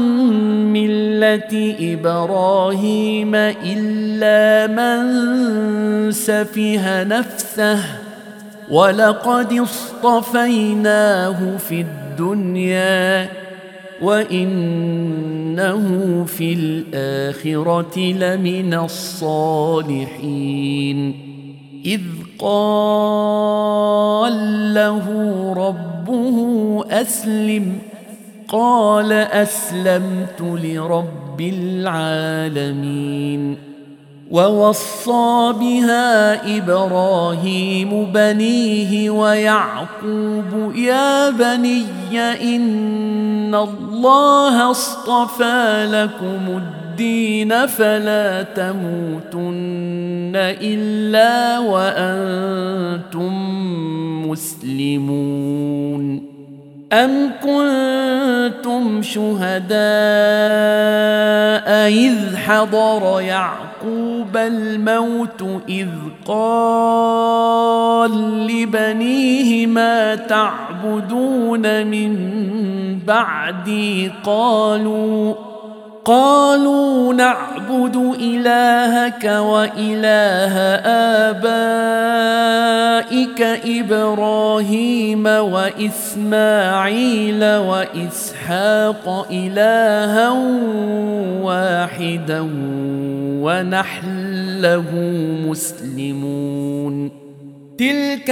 Speaker 1: ملة إبراهيم إلا من سفه نفسه ولقد اصطفيناه في الدنيا وإنه في الآخرة لمن الصالحين إذ قال له ربه أسلم قال أسلمت لرب العالمين ووصى بها إبراهيم بنيه ويعقوب يا بني إن الله اصطفى لكم الدين فلا تموتن إلا وأنتم مسلمون أم كنتم شهداء إذ حضر يعقوب الموت إذ قال لبنيه ما تعبدون من بعدي قالوا نعبد إلهك وإله آبائك إبراهيم وإسماعيل وإسحاق إلها واحدا ونحن له مسلمون تلك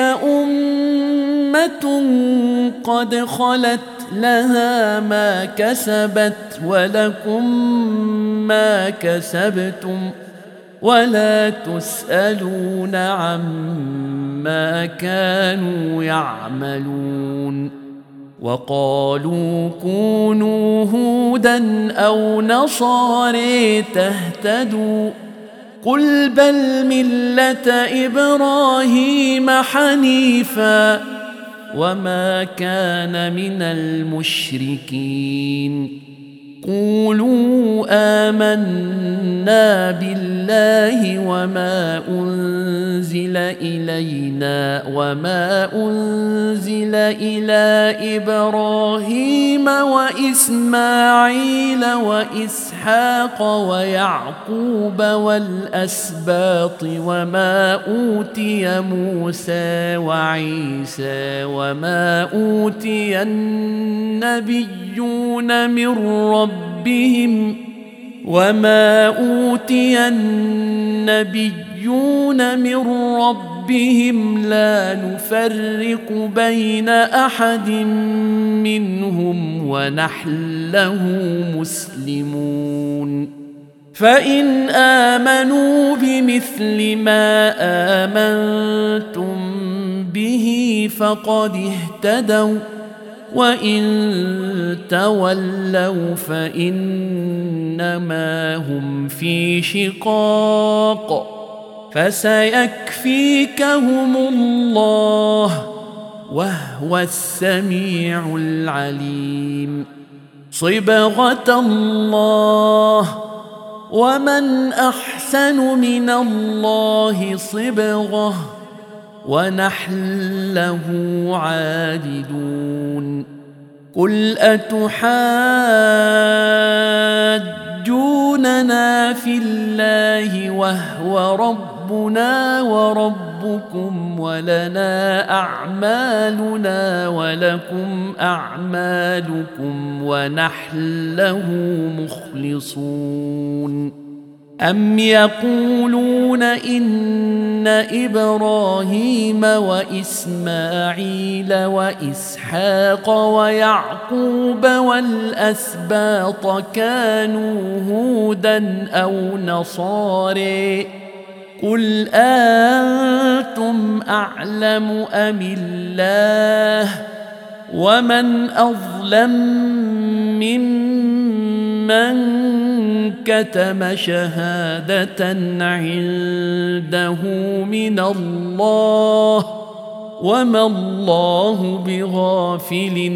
Speaker 1: أمة قد خلت لها ما كسبت ولكم ما كسبتم ولا تسألون عما كانوا يعملون وقالوا كونوا هودا أو نصارى تهتدوا قل بل ملة إبراهيم حنيفا وما كان من المشركين قولوا آمنا بالله وما أنزل إلينا وما أنزل إلى إبراهيم وإسماعيل وإسحاق ويعقوب والأسباط وما أوتي موسى وعيسى وما أوتي النبيون من ربهم لا نفرق بين أحد منهم ونحن له مسلمون فإن آمنوا بمثل ما آمنتم به فقد اهتدوا وإن تولوا فإنما هم في شقاق فسيكفيكهم الله وهو السميع العليم صبغة الله ومن أحسن من الله صبغة ونحن له عابدون قل أتحاجوننا يحاجوننا في الله وهو ربنا وربكم ولنا أعمالنا ولكم أعمالكم ونحن له مخلصون أم يقولون إن إبراهيم وإسماعيل وإسحاق ويعقوب والأسباط كانوا هودا أو نصارى قل أنتم أعلم أم الله ومن أظلم ممن كتم شهادة عنده من الله وما الله بغافل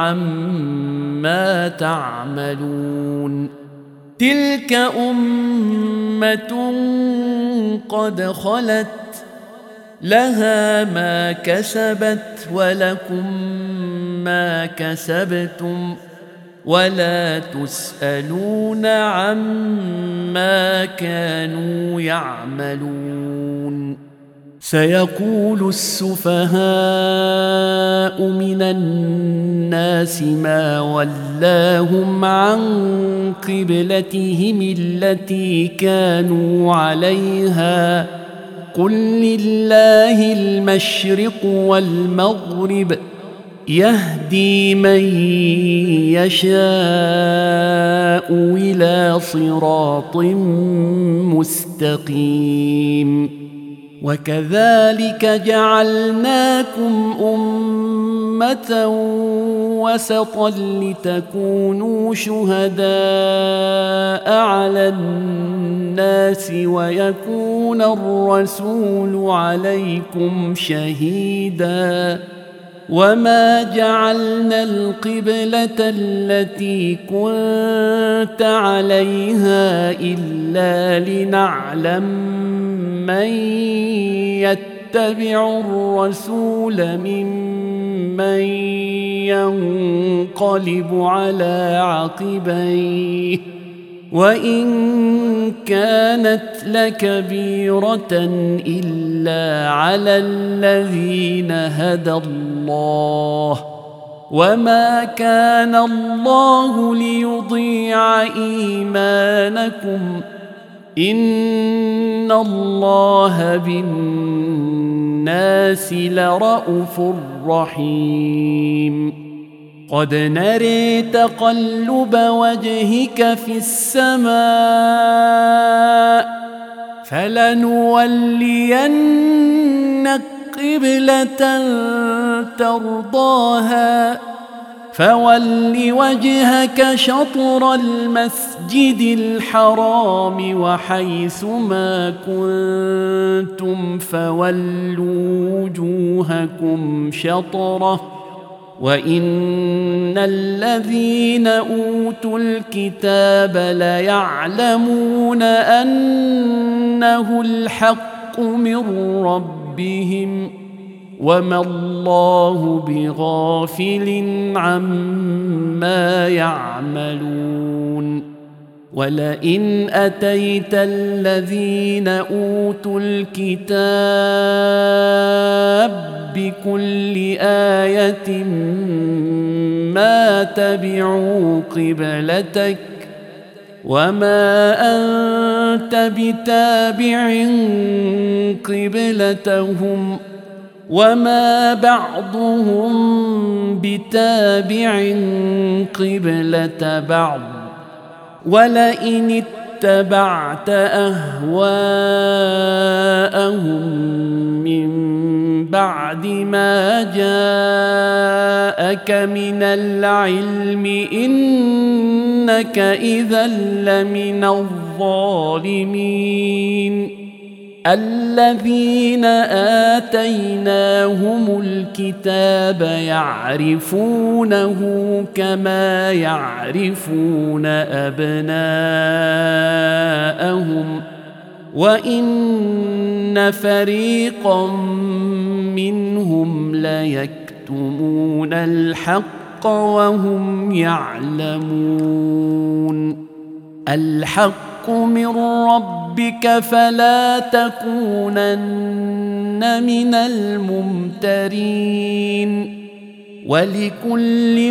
Speaker 1: عما تعملون تلك أمة قد خلت لها ما كسبت ولكم ما كسبتم ولا تسألون عما كانوا يعملون سيقول السفهاء من الناس ما ولاهم عن قبلتهم التي كانوا عليها قل لله المشرق والمغرب يهدي من يشاء إلى صراط مستقيم وكذلك جعلناكم أمة وسطا لتكونوا شهداء على الناس ويكون الرسول عليكم شهيداً وما جعلنا القبلة التي كنت عليها إلا لنعلم من يتبع الرسول ممن ينقلب على عقبيه وإن كانت لكبيرة إلا على الذين هدى الله وما كان الله ليضيع إيمانكم إن الله بالناس لرءوف رحيم قد نري تقلب وجهك في السماء فلنولينك قبلة ترضاها فول وجهك شطر المسجد الحرام وحيث ما كنتم فولوا وجوهكم شطره وإن الذين أوتوا الكتاب ليعلمون أنه الحق من ربهم وما الله بغافل عما يعملون ولئن أتيت الذين أوتوا الكتاب بكل آية ما تبعوا قبلتك وما أنت بتابع قبلتهم وما بعضهم بتابع قبلة بعض ولئن اتبعت أهواءهم من بعد ما جاءك من العلم إنك إذا لمن الظالمين الذين آتيناهم الكتاب يعرفونه كما يعرفون أبناءهم وإن فريقا منهم ليكتمون الحق وهم يعلمون الحق من ربك فلا تكونن من الممترين ولكل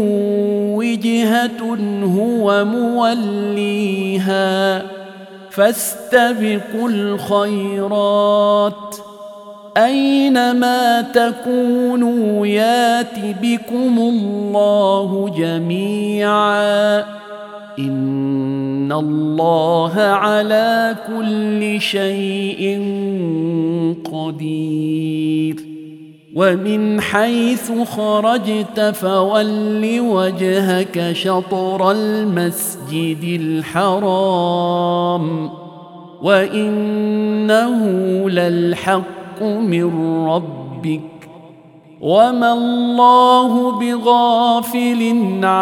Speaker 1: وجهة هو موليها فاستبقوا الخيرات أينما تكونوا يات بكم الله جميعا إن الله على كل شيء قدير ومن حيث خرجت فول وجهك شطر المسجد الحرام وإنه للحق من ربك وما الله بغافل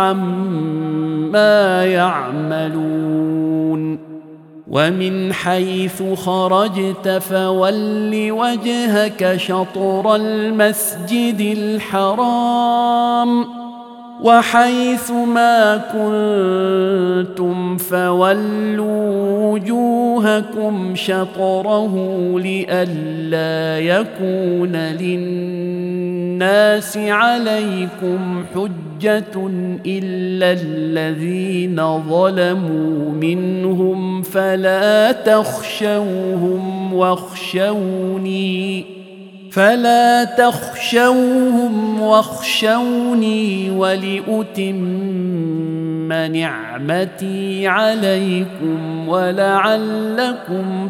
Speaker 1: عما يعملون ومن حيث خرجت فول وجهك شطر المسجد الحرام وحيث ما كنتم فولوا وجوهكم شطره لئلا يكون للناس عليكم حجة إلا الذين ظلموا منهم فلا تخشوهم واخشوني ولأتم نعمتي عليكم ولعلكم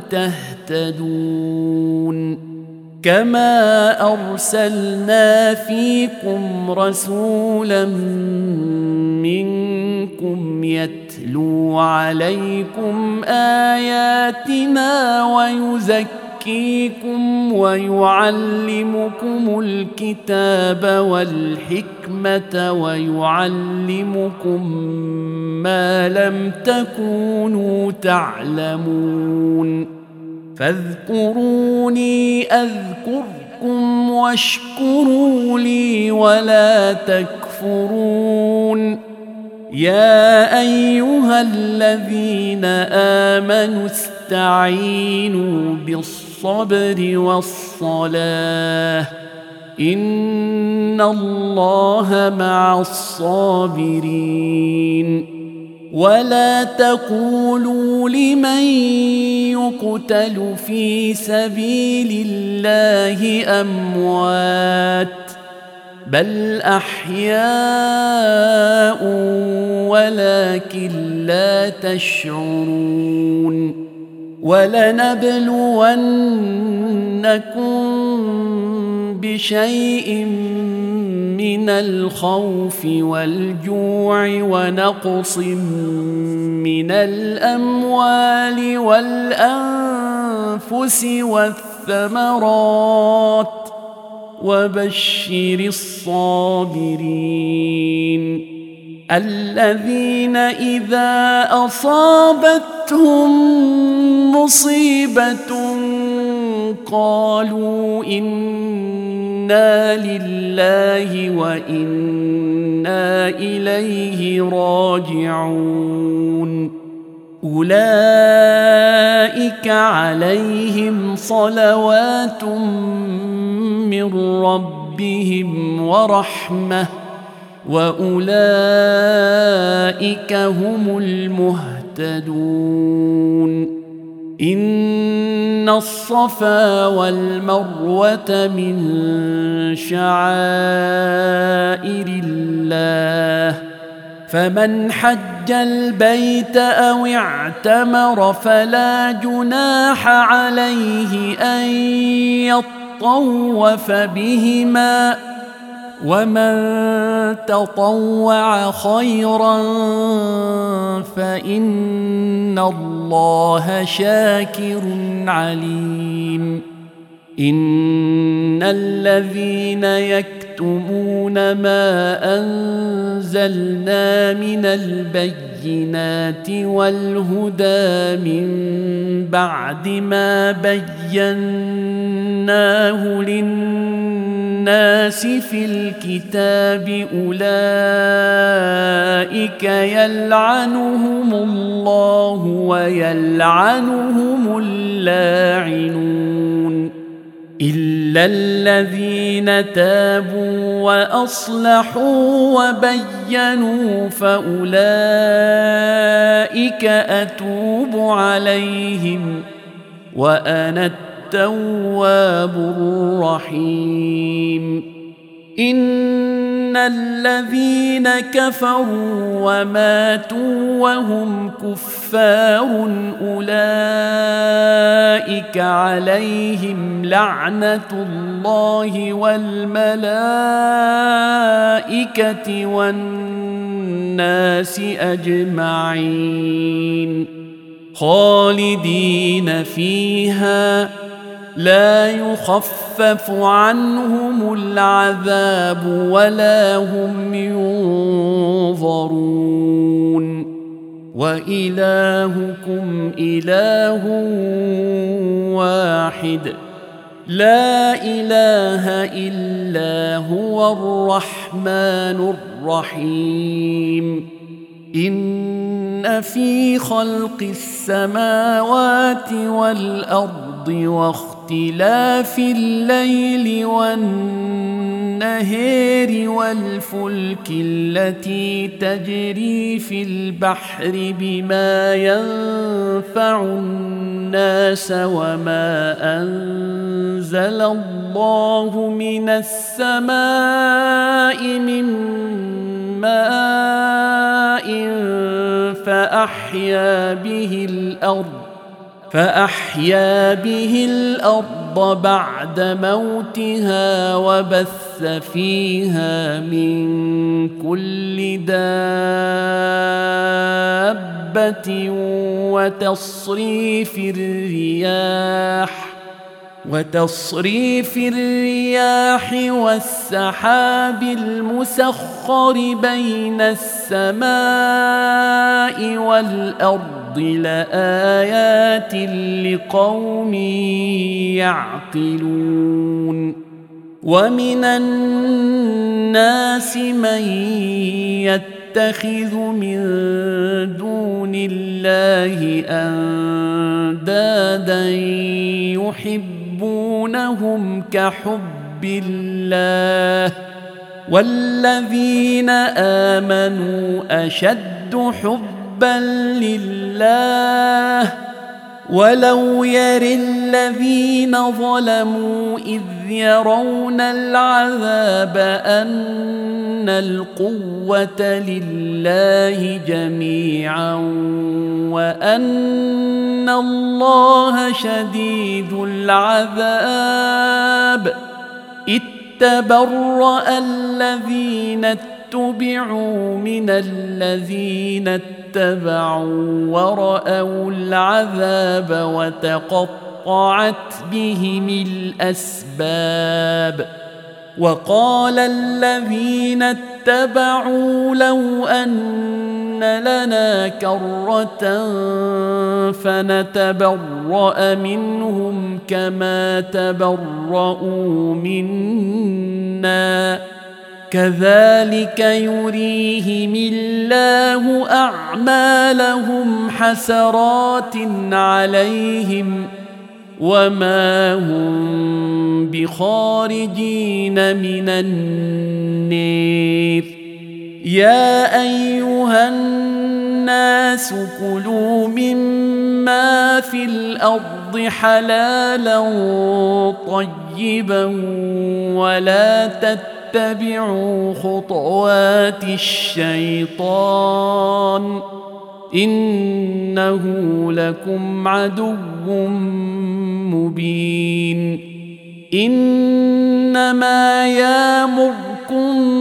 Speaker 1: تهتدون كما أرسلنا فيكم رسولا منكم يتلو عليكم آياتنا ويزكيكم ويعلمكم الكتاب والحكمة ويعلمكم ما لم تكونوا تعلمون فاذكروني أذكركم واشكروا لي ولا تكفرون يا أيها الذين آمنوا استعينوا بالصبر والصلاة إن الله مع الصابرين ولا تقولوا لمن يقتل في سبيل الله أموات بل أحياء ولكن لا تشعرون ولنبلونكم بشيء من الخوف والجوع ونقص من الأموال والأنفس والثمرات وبشر الصابرين الذين إذا أصابتهم مصيبة قالوا إنا لله وإنا إليه راجعون أولئك عليهم صلوات من ربهم ورحمة وأولئك هم المهتدون إن الصفا والمروة من شعائر الله فمن حج البيت أو اعتمر فلا جناح عليه أن يطوف بهما ومن تطوع خيرا فإن الله شاكر عليم إن الذين يكتمون ما أنزلنا من البينات والهدى من بعد ما بيناه للناس الناس في الكتاب أولئك يلعنهم الله ويلعنهم اللاعنون إلا الذين تابوا وأصلحوا وبينوا فأولئك أتوب عليهم وأنا التواب الرحيم إن الذين كفروا وماتوا وهم كفار أولئك عليهم لعنة الله والملائكة والناس أجمعين خالدين فيها لا يخفف عنهم العذاب ولا هم ينظرون وإلهكم إله واحد لا إله إلا هو الرحمن الرحيم إن في خلق السماوات والأرض واختلاف الليل والنهار والفلك التي تجري في البحر بما ينفع الناس وما أنزل الله من السماء من ماء فأحيا به الأرض بعد موتها وبث فيها من كل دابة وتصريف الرياح والسحاب المسخر بين السماء والأرض لآيات لقوم يعقلون ومن الناس من يتخذ من دون الله أندادا يحبونهم كحب الله والذين آمنوا أشد حبا لله ولو يرى الذين ظلموا إذ يرون العذاب أن القوة لله جميعا وأن الله شديد العذاب تبرأ الذين اتبعوا من الذين اتبعوا ورأوا العذاب وتقطعت بهم الأسباب وقال الذين اتبعوا لو أن لنا كرة فنتبرأ منهم كما تبرؤوا منا كذلك يريهم الله أعمالهم حسرات عليهم وما هم بخارجين من النار يا أيها الناس كلوا مما في الأرض حلالا طيبا ولا تتبعوا خطوات الشيطان إنه لكم عدو مبين إنما يأمركم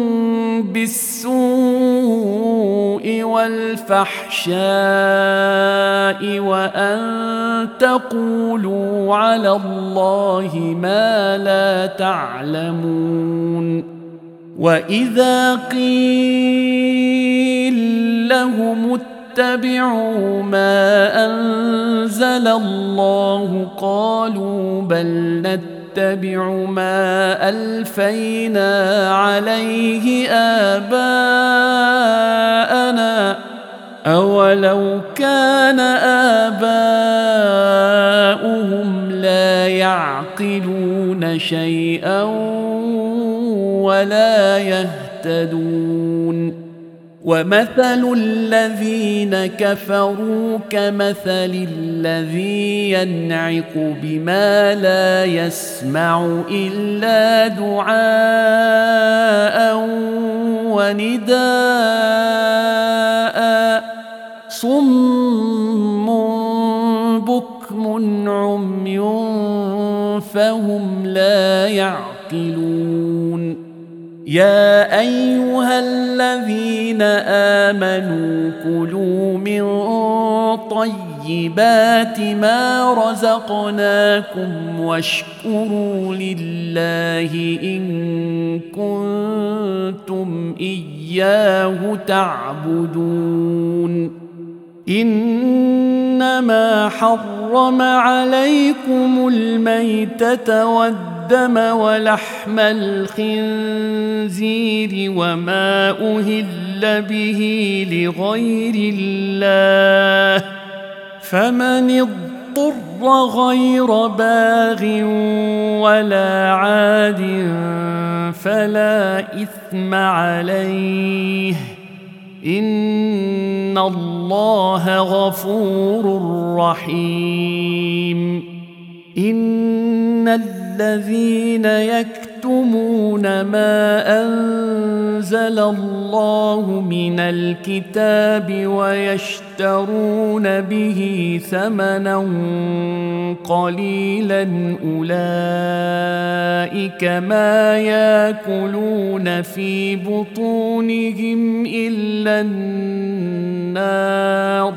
Speaker 1: بالسوء والفحشاء وأن تقولوا على الله ما لا تعلمون وإذا قيل لهم اتبعوا ما أنزل الله قالوا بل نتبع ما ألفينا عليه آباءنا أولو كان آباؤهم لا يعقلون شيئا ولا يهتدون ومثل الذين كفروا كمثل الذي ينعق بما لا يسمع إلا دعاء ونداء صم بكم عمي فهم لا يعقلون يا أيها الذين آمنوا كلوا من طيبات ما رزقناكم واشكروا لله إن كنتم إياه تعبدون إنما حرم عليكم الميتة والدم ولحم الخنزير وما أهل به لغير الله فمن اضطر غير باغ ولا عاد فلا إثم عليه إن الله غفور رحيم إن الذين يكتمون ما أنزل الله من الكتاب ويشترون به ثمنا قليلا أولئك ما يأكلون في بطونهم إلا النار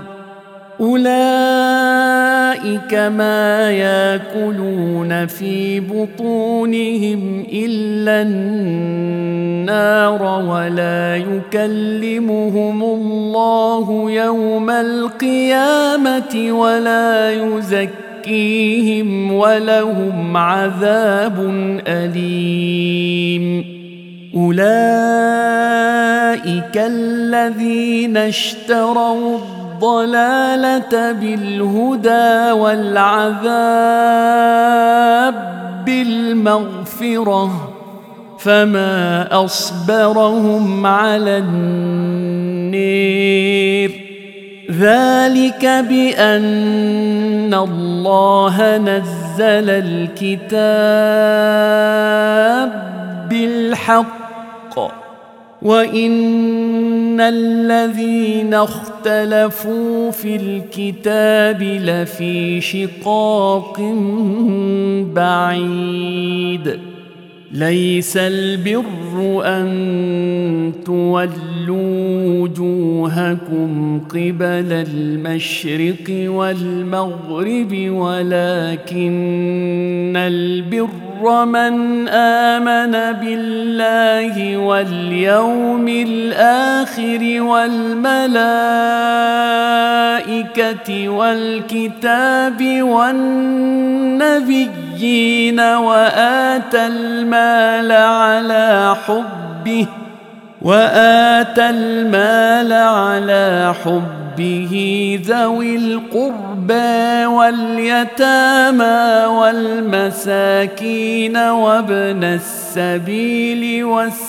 Speaker 1: أولئك ما يأكلون في بطونهم إلا النار ولا يكلمهم الله يوم القيامة ولا يزكيهم ولهم عذاب أليم أولئك الذين اشتروا الضلالة بالهدى والعذاب بالمغفرة فما أصبرهم على النير ذلك بأن الله نزل الكتاب بالحق وإن الذين اختلفوا في الكتاب لفي شقاق بعيد ليس البر أن تولوا وجوهكم قبل المشرق والمغرب ولكن البر من آمن بالله واليوم الآخر والملائكة والكتاب والنبيين وآتى المال على حبه ذوي القربى واليتامى والمساكين وابن السبيل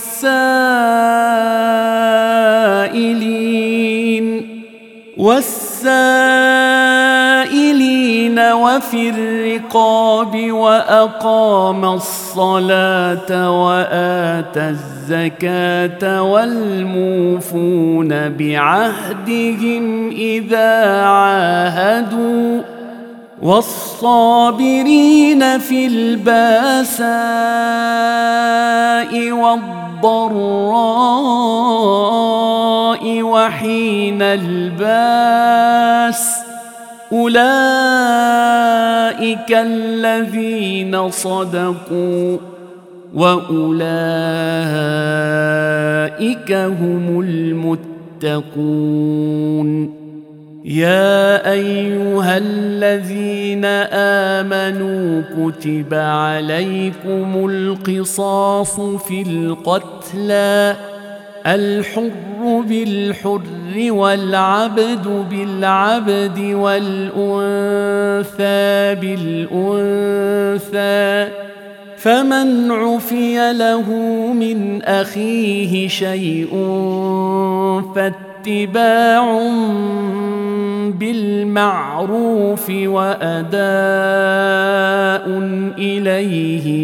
Speaker 1: والسائلين وفي الرقاب وأقام الصلاة وآتى الزكاة والموفون بعهدهم إذا عاهدوا والصابرين في الباساء والضراء وحين الباس أولئك الذين صدقوا وأولئك هم المتقون يا أيها الذين آمنوا كتب عليكم القصاص في القتلى الحر بالحر والعبد بالعبد والأنثى بالأنثى فمن عفي له من أخيه شيء فاتباع بالمعروف وأداء إليه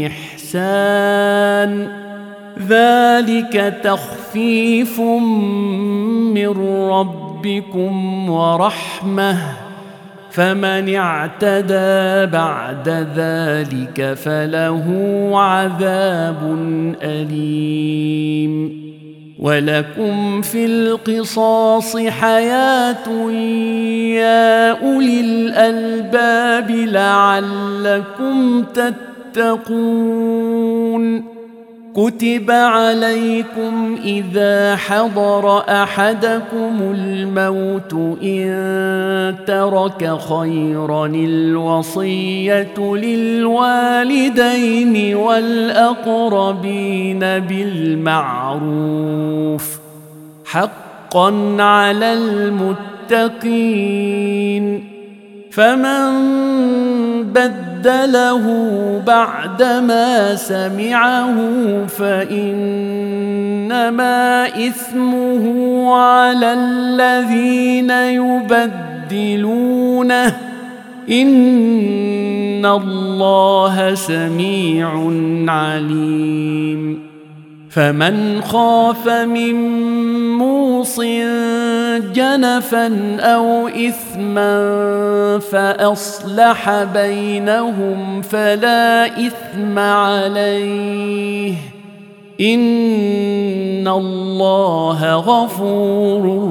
Speaker 1: بإحسان ذلك تخفيف من ربكم ورحمة فمن اعتدى بعد ذلك فله عذاب أليم ولكم في القصاص حياة يا أولي الألباب لعلكم تتقون كتب عليكم إذا حضر أحدكم الموت إن ترك خيرا الوصية للوالدين والأقربين بالمعروف حقا على المتقين فمن بدله بعدما سمعه فإنما إثمه على الذين يبدلونه إن الله سميع عليم فمن خاف من موص جنفا أو إثما فأصلح بينهم فلا إثم عليه إن الله غفور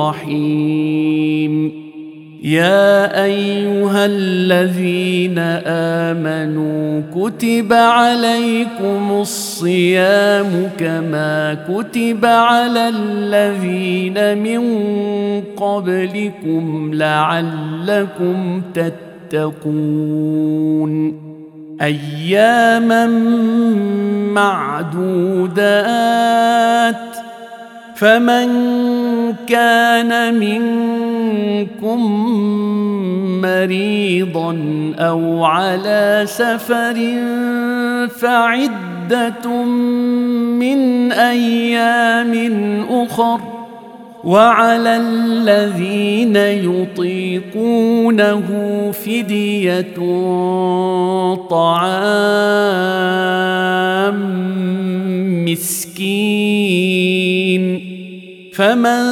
Speaker 1: رحيم يا أيها الذين آمنوا كتب عليكم الصيام كما كتب على الذين من قبلكم لعلكم تتقون أياما معدودات فمن كان منكم مريضا أو على سفر فعدة من أيام أخر وعلى الذين يطيقونه فدية طعام مسكين فمن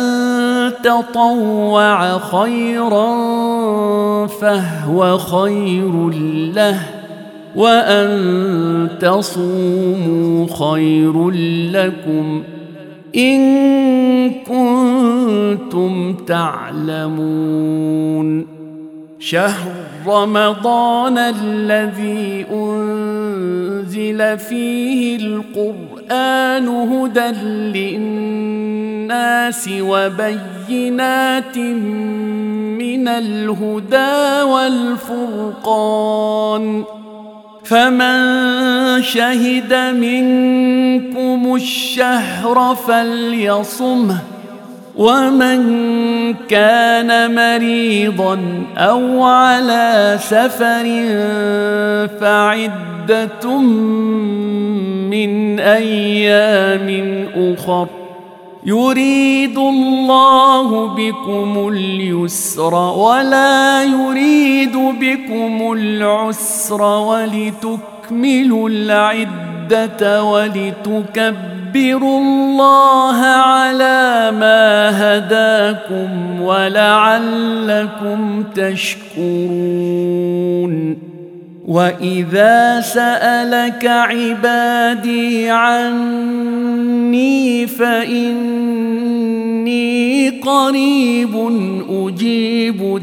Speaker 1: تطوع خيرا فهو خير له وأن تصوموا خير لكم إن كنتم تعلمون شهر رمضان الذي أنزل فيه القرآن هدى للناس وبينات من الهدى والفرقان فمن شهد منكم الشهر فليصمه ومن كان مريضا أو على سفر فعدة من أيام أخر يريد الله بكم اليسر ولا يريد بكم العسر ولتكملوا العدة ولتكبروا الله على ما هداكم ولعلكم تشكرون وإذا سألك عبادي عني فإني قريب أجيب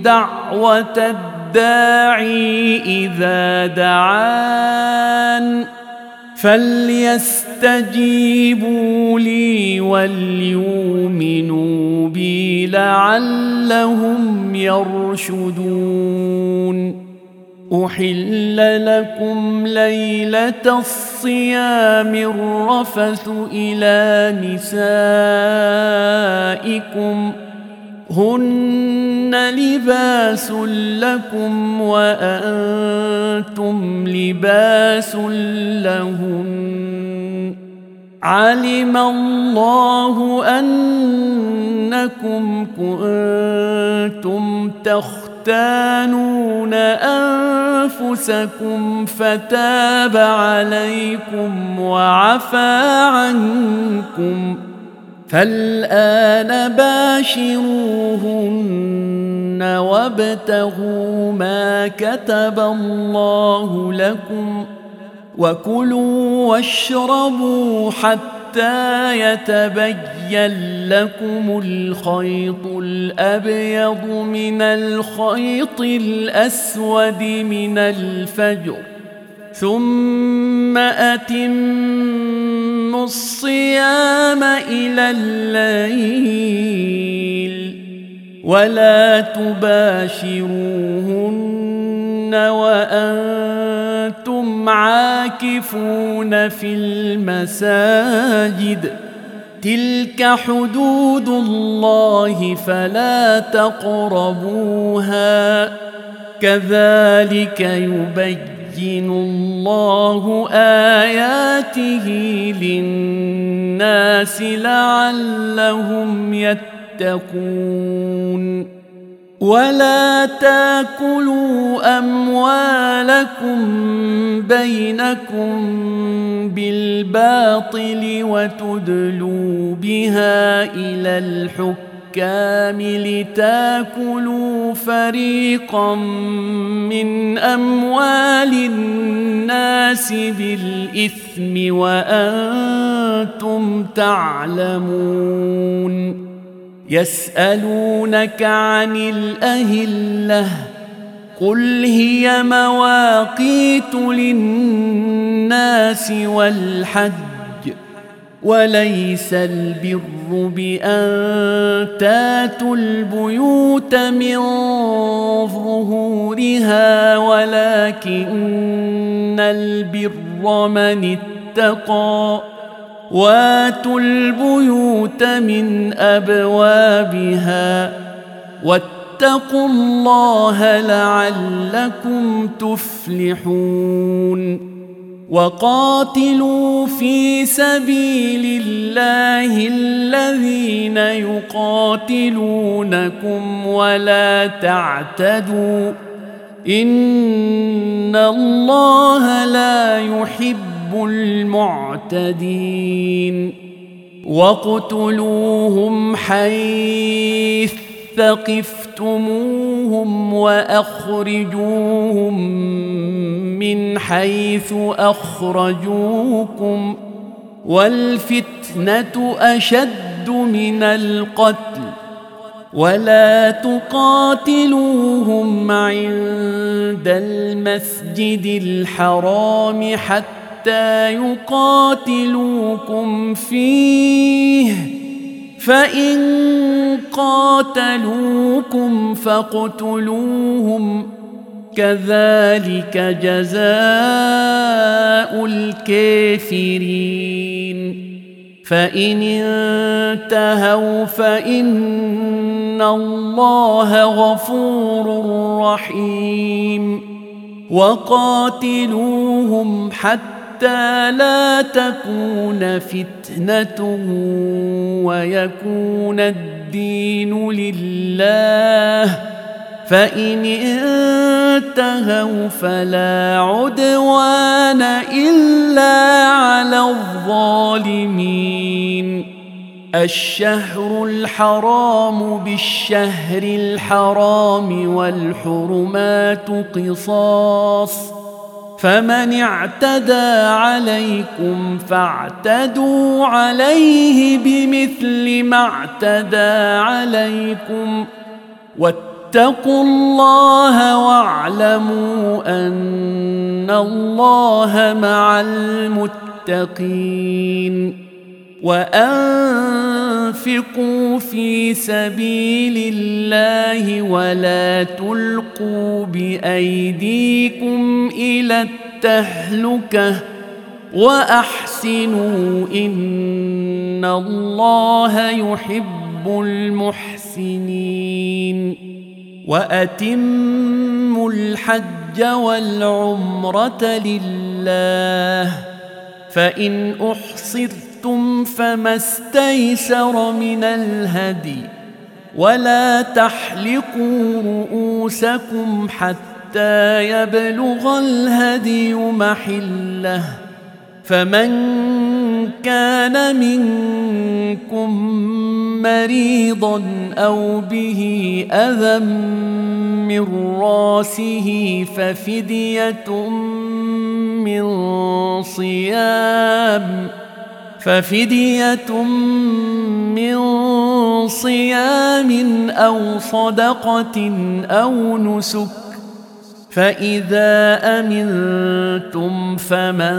Speaker 1: دعوة الداعي إذا دعان فليستجيبوا لي وليؤمنوا بي لعلهم يرشدون. أحل لكم ليلة الصيام الرفث إلى نسائكم هن لباس لكم وأنتم لباس لهن علم الله أنكم كنتم تختانون أنفسكم فتاب عليكم وعفى عنكم فالآن باشروهن وابتغوا ما كتب الله لكم وكلوا واشربوا حتى يتبين لكم الخيط الأبيض من الخيط الأسود من الفجر ثم أتموا الصيام إلى الليل ولا تباشروهن وأنتم عاكفون في المساجد تلك حدود الله فلا تقربوها كذلك يبين الله آياته للناس لعلهم يتقون. ولا تاكلوا أموالكم بينكم بالباطل وتدلوا بها إلى الحكام لتاكلوا فريقا من أموال الناس بالإثم وأنتم تعلمون. يسألونك عن الأهلة قل هي مواقيت للناس والحج وليس البر بأن تاتوا البيوت من ظهورها ولكن البر من اتقى واتوا البيوت من أبوابها واتقوا الله لعلكم تفلحون. وقاتلوا في سبيل الله الذين يقاتلونكم ولا تعتدوا إن الله لا يحب المعتدين. واقتلوهم حيث ثقفتموهم وأخرجوهم من حيث أخرجوكم والفتنة أشد من القتل ولا تقاتلوهم عند المسجد الحرام حتى يقاتلوكم فيه فإن قاتلوكم فاقتلوهم كذلك جزاء الكافرين. فإن انتهوا فإن الله غفور رحيم. وقاتلوهم حتى لا تكون فتنة ويكون الدين لله فإن انتهوا فلا عدوان إلا على الظالمين. الشهر الحرام بالشهر الحرام والحرمات قصاص فمن اعتدى عليكم فاعتدوا عليه بمثل ما اعتدى عليكم واتقوا واتقوا الله واعلموا أن الله مع المتقين وأنفقوا في سبيل الله ولا تلقوا بأيديكم إلى التهلكة وأحسنوا إن الله يحب المحسنين وأتموا الحج والعمرة لله فإن أحصرتم فما استيسر من الهدي ولا تحلقوا رؤوسكم حتى يبلغ الهدي محله فمن كان منكم مريضا أو به أذى من راسه ففدية من صيام أو صدقة أو نسك فإذا أمنتم فمن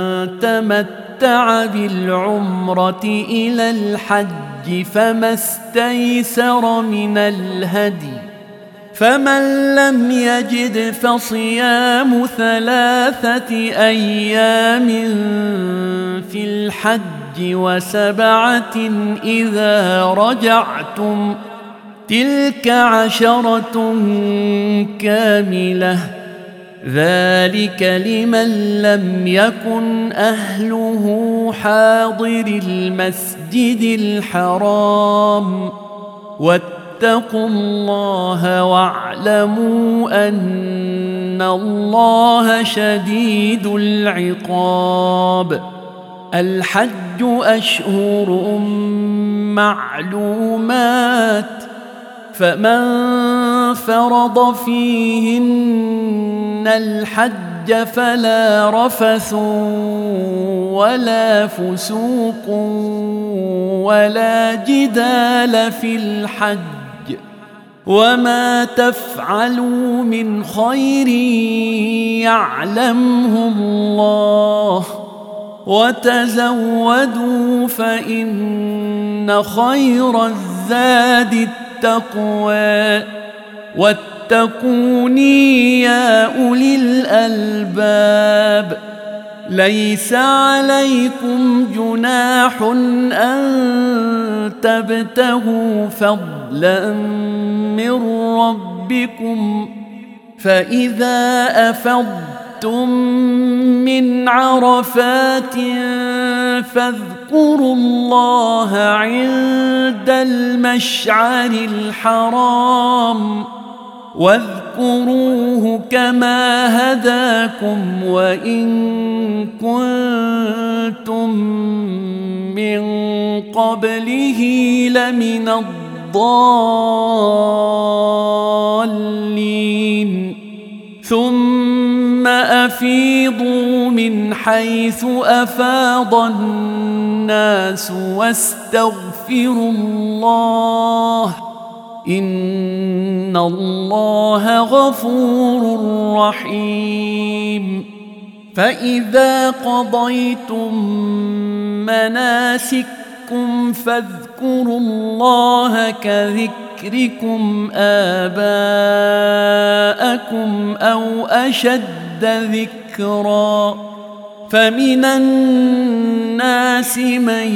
Speaker 1: تمتع بالعمرة إلى الحج فما استيسر من الهدي فمن لم يجد فصيام 3 أيام في الحج و7 إذا رجعتم تلك 10 كاملة ذلك لمن لم يكن أهله حاضر المسجد الحرام واتقوا الله واعلموا أن الله شديد العقاب الحج أشهر معلومات فمن فرض فيهن الحج فلا رفث ولا فسوق ولا جدال في الحج وما تفعلوا من خير يعلمه الله وتزودوا فإن خير الزاد التقوى واتقوني يا أولي الألباب ليس عليكم جناح أن تبتغوا فضلا من ربكم فإذا أفضتم من عرفات فاذكروا الله عند المشعر الحرام واذكروه كما هداكم وإن كنتم من قبله لمن الضالين ثم أفيضوا من حيث أفاض الناس واستغفروا الله إن الله غفور رحيم فإذا قضيتم مناسككم فاذكروا الله كذكركم آباءكم أو أشد ذكرا فمن الناس من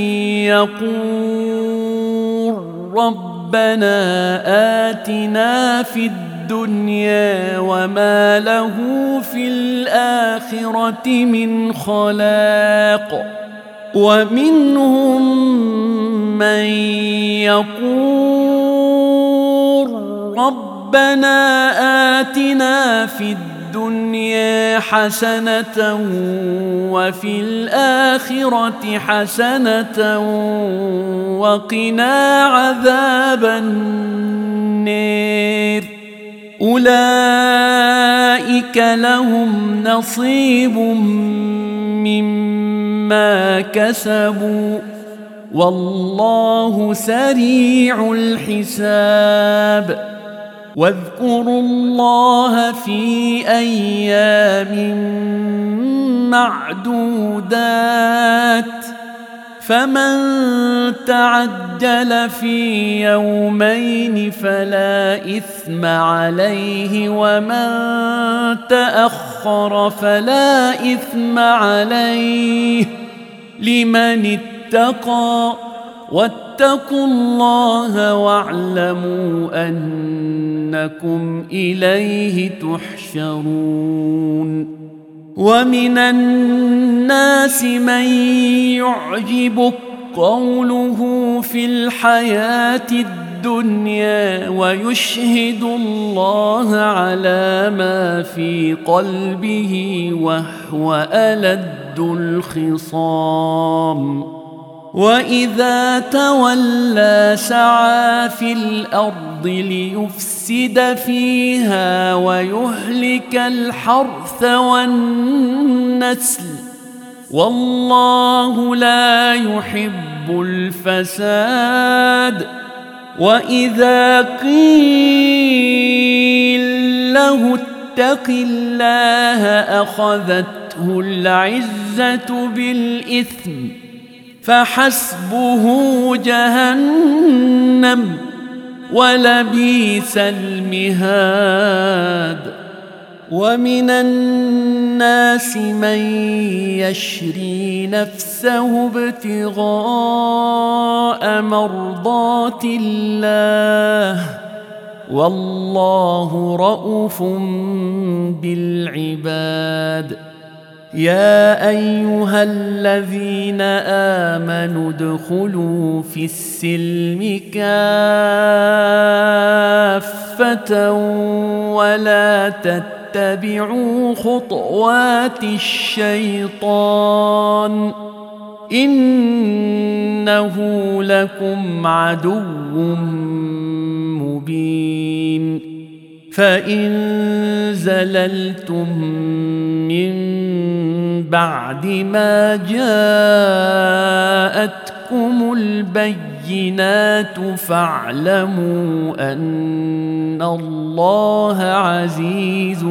Speaker 1: يقول ربنا آتنا في الدنيا وما له في الآخرة من خلاق ومنهم من يقول ربنا آتنا في الدنيا حسنة وفي الآخرة حسنة وقنا عذاب النار أولئك لهم نصيب مما كسبوا والله سريع الحساب واذكروا الله في أيام معدودات فمن تعجل في يومين فلا إثم عليه ومن تأخر فلا إثم عليه لمن اتقى واتقوا الله واعلموا أنكم إليه تحشرون ومن الناس من يعجبك قوله في الحياة الدنيا ويشهد الله على ما في قلبه وهو ألد الخصام وإذا تولى سعى في الأرض ليفسد فيها ويهلك الحرث والنسل والله لا يحب الفساد وإذا قيل له اتق الله أخذته العزة بالإثم فحسبه جهنم ولبئس المهاد ومن الناس من يشري نفسه ابتغاء مرضات الله والله رؤوف بالعباد يا أيها الذين آمنوا ادخلوا في السلم كافة ولا تتبعوا خطوات الشيطان إنه لكم عدو مبين فإن زللتم من بعد ما جاءتكم البينات فاعلموا أن الله عزيز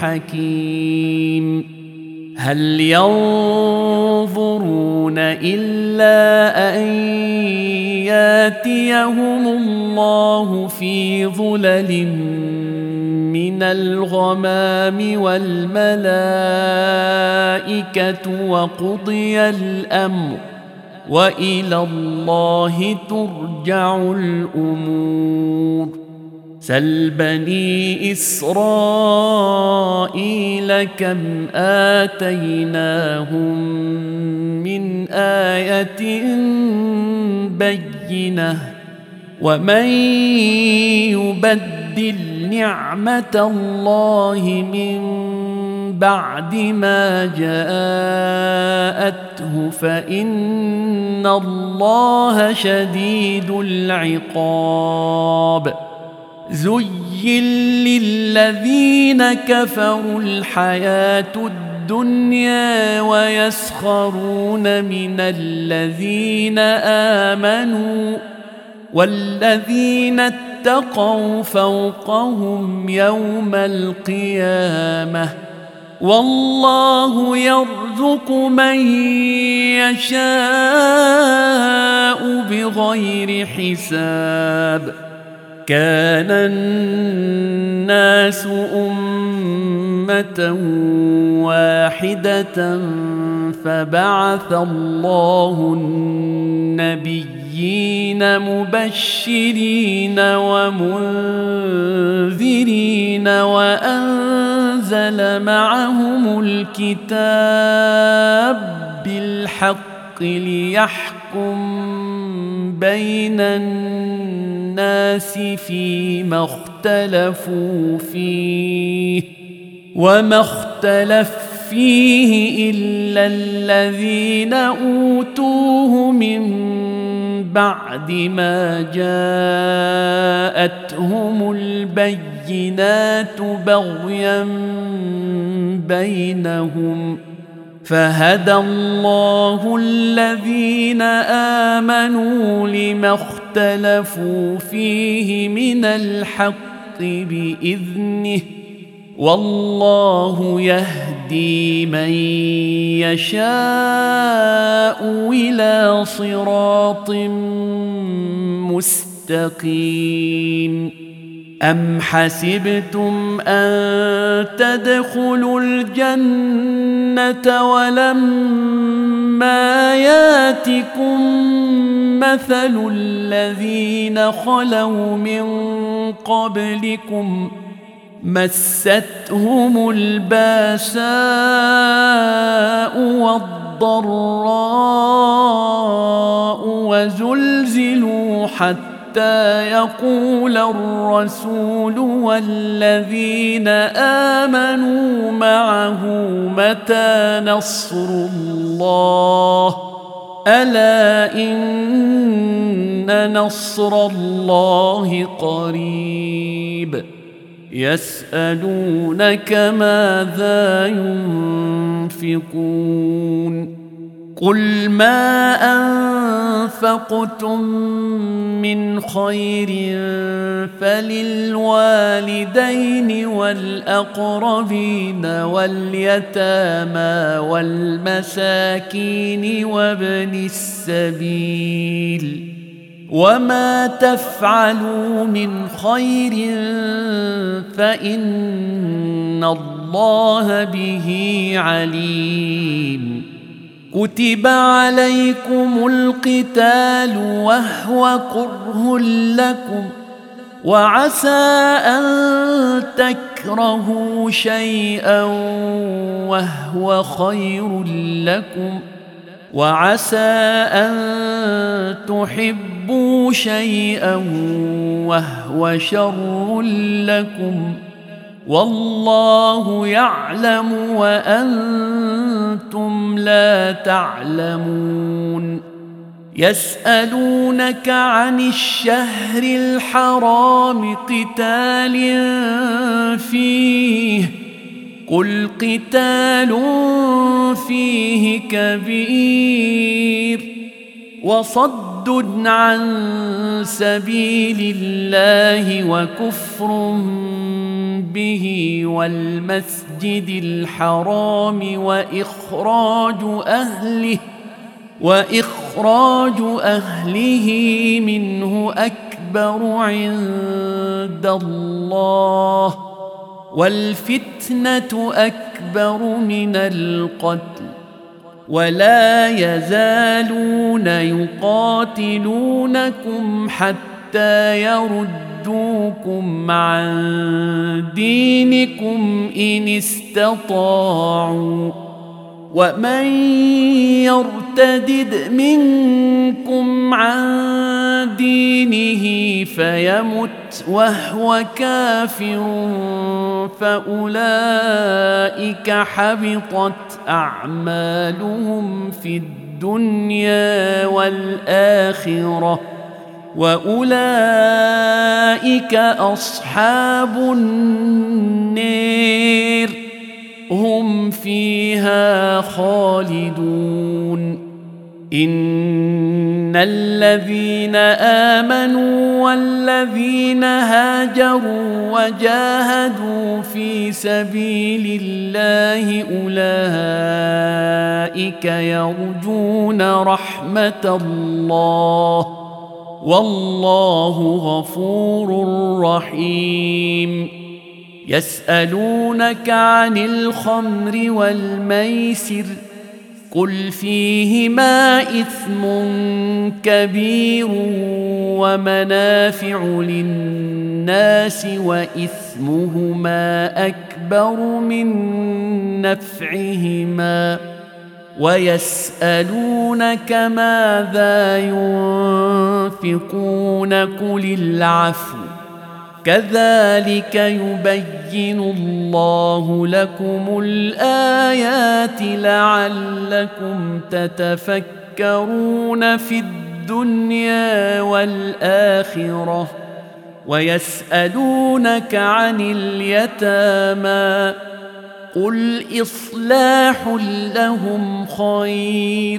Speaker 1: حكيم هل ينظرون إلا أن ياتيهم الله في ظلل من الغمام والملائكة وقضي الأمر وإلى الله ترجع الأمور سل بني إسرائيل كم آتيناهم من آية بينة ومن يبدل نعمة الله من بعد ما جاءته فإن الله شديد العقاب زين للذين كفروا الحياة الدنيا ويسخرون من الذين آمنوا والذين اتقوا فوقهم يوم القيامة والله يرزق من يشاء بغير حساب كان الناس أمة واحدة فبعث الله النبيين مبشرين ومنذرين وأنزل معهم الكتاب بالحق ليحكم بين الناس فيما اختلفوا فيه وما اختلف فيه إلا الذين أوتوه من بعد ما جاءتهم البينات بغيا بينهم فهدى الله الذين آمنوا لما اختلفوا فيه من الحق بإذنه والله يهدي من يشاء إلى صراط مستقيم أم حسبتم أن تدخلوا الجنة ولما ياتكم مثل الذين خلوا من قبلكم مستهم الباساء والضراء وزلزلوا حتى يقول الرسول والذين آمنوا معه متى نصر الله ألا إن نصر الله قريب يسألونك ماذا ينفقون قل ما أنفقتم من خير فللوالدين والأقربين واليتامى والمساكين وابن السبيل وما تفعلوا من خير فإن الله به عليم كتب عليكم القتال وهو كره لكم وعسى أن تكرهوا شيئا وهو خير لكم وعسى أن تحبوا شيئا وهو شر لكم والله يعلم وأنتم لا تعلمون يسألونك عن الشهر الحرام قتال فيه قل قتال فيه كبير وصد عن سبيل الله وكفر به والمسجد الحرام وإخراج أهله منه أكبر عند الله والفتنة أكبر من القتل ولا يزالون يقاتلونكم حتى يردوكم عن دينكم إن استطاعوا ومن يرتدد منكم عن دينه فيمت وهو كافر فأولئك حبطت أعمالهم في الدنيا والآخرة وأولئك أصحاب النار هم فيها خالدون إن الذين آمنوا والذين هاجروا وجاهدوا في سبيل الله أولئك يرجون رحمة الله والله غفور رحيم يسألونك عن الخمر والميسر قل فيهما إثم كبير ومنافع للناس وإثمهما أكبر من نفعهما ويسألونك ماذا ينفقون قل العفو كذلك يبين الله لكم الآيات لعلكم تتفكرون في الدنيا والآخرة ويسألونك عن اليتامى قل إصلاح لهم خير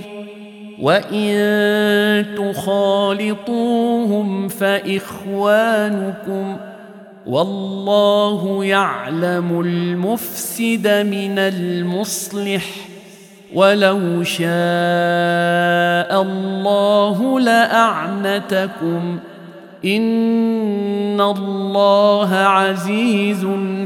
Speaker 1: وإن تخالطوهم فإخوانكم والله يعلم المفسد من المصلح ولو شاء الله لأعنتكم إن الله عزيز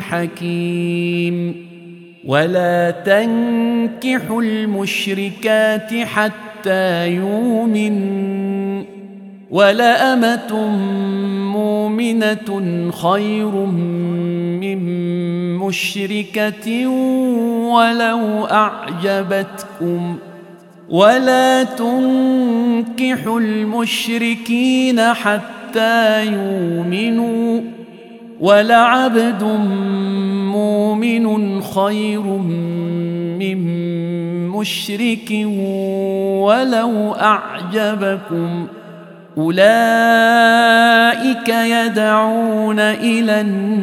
Speaker 1: حكيم ولا تنكحوا المشركات حتى يؤمنوا ولأمة مؤمنة خير من مشركة ولو أعجبتكم ولا تنكحوا المشركين حتى يؤمنوا ولعبد مؤمن خير من مشرك ولو أعجبكم أولئك يدعون إلى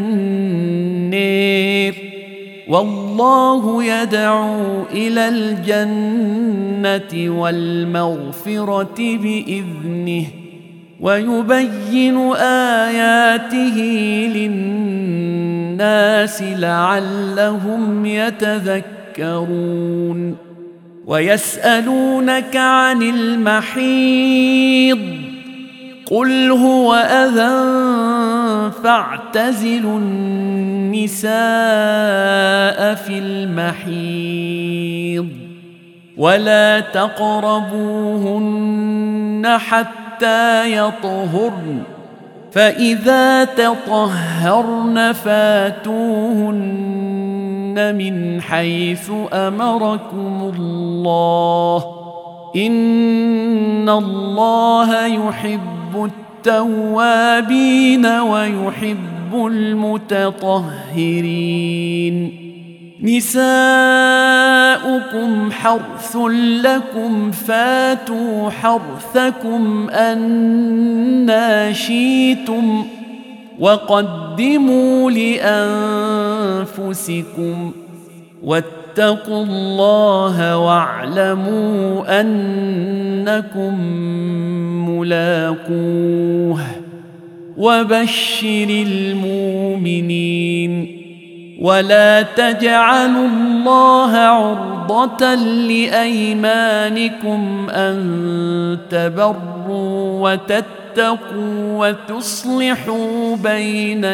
Speaker 1: النار والله يدعو إلى الجنة والمغفرة بإذنه ويبين آياته للناس لعلهم يتذكرون ويسألونك عن المحيض قل هو أذى فاعتزلوا النساء في المحيض ولا تقربوهن حتى يطهرن فإذا تطهرن فاتوهن من حيث أمركم الله إن الله يحب التوابين ويحب المتطهرين نساؤكم حرث لكم فاتوا حرثكم أنى شئتم وقدموا لأنفسكم واتقوا الله واعلموا أنكم ملاقوه وبشر المؤمنين ولا تجعلوا الله عرضة لأيمانكم أن تبروا وتتقوا وتصلحوا بين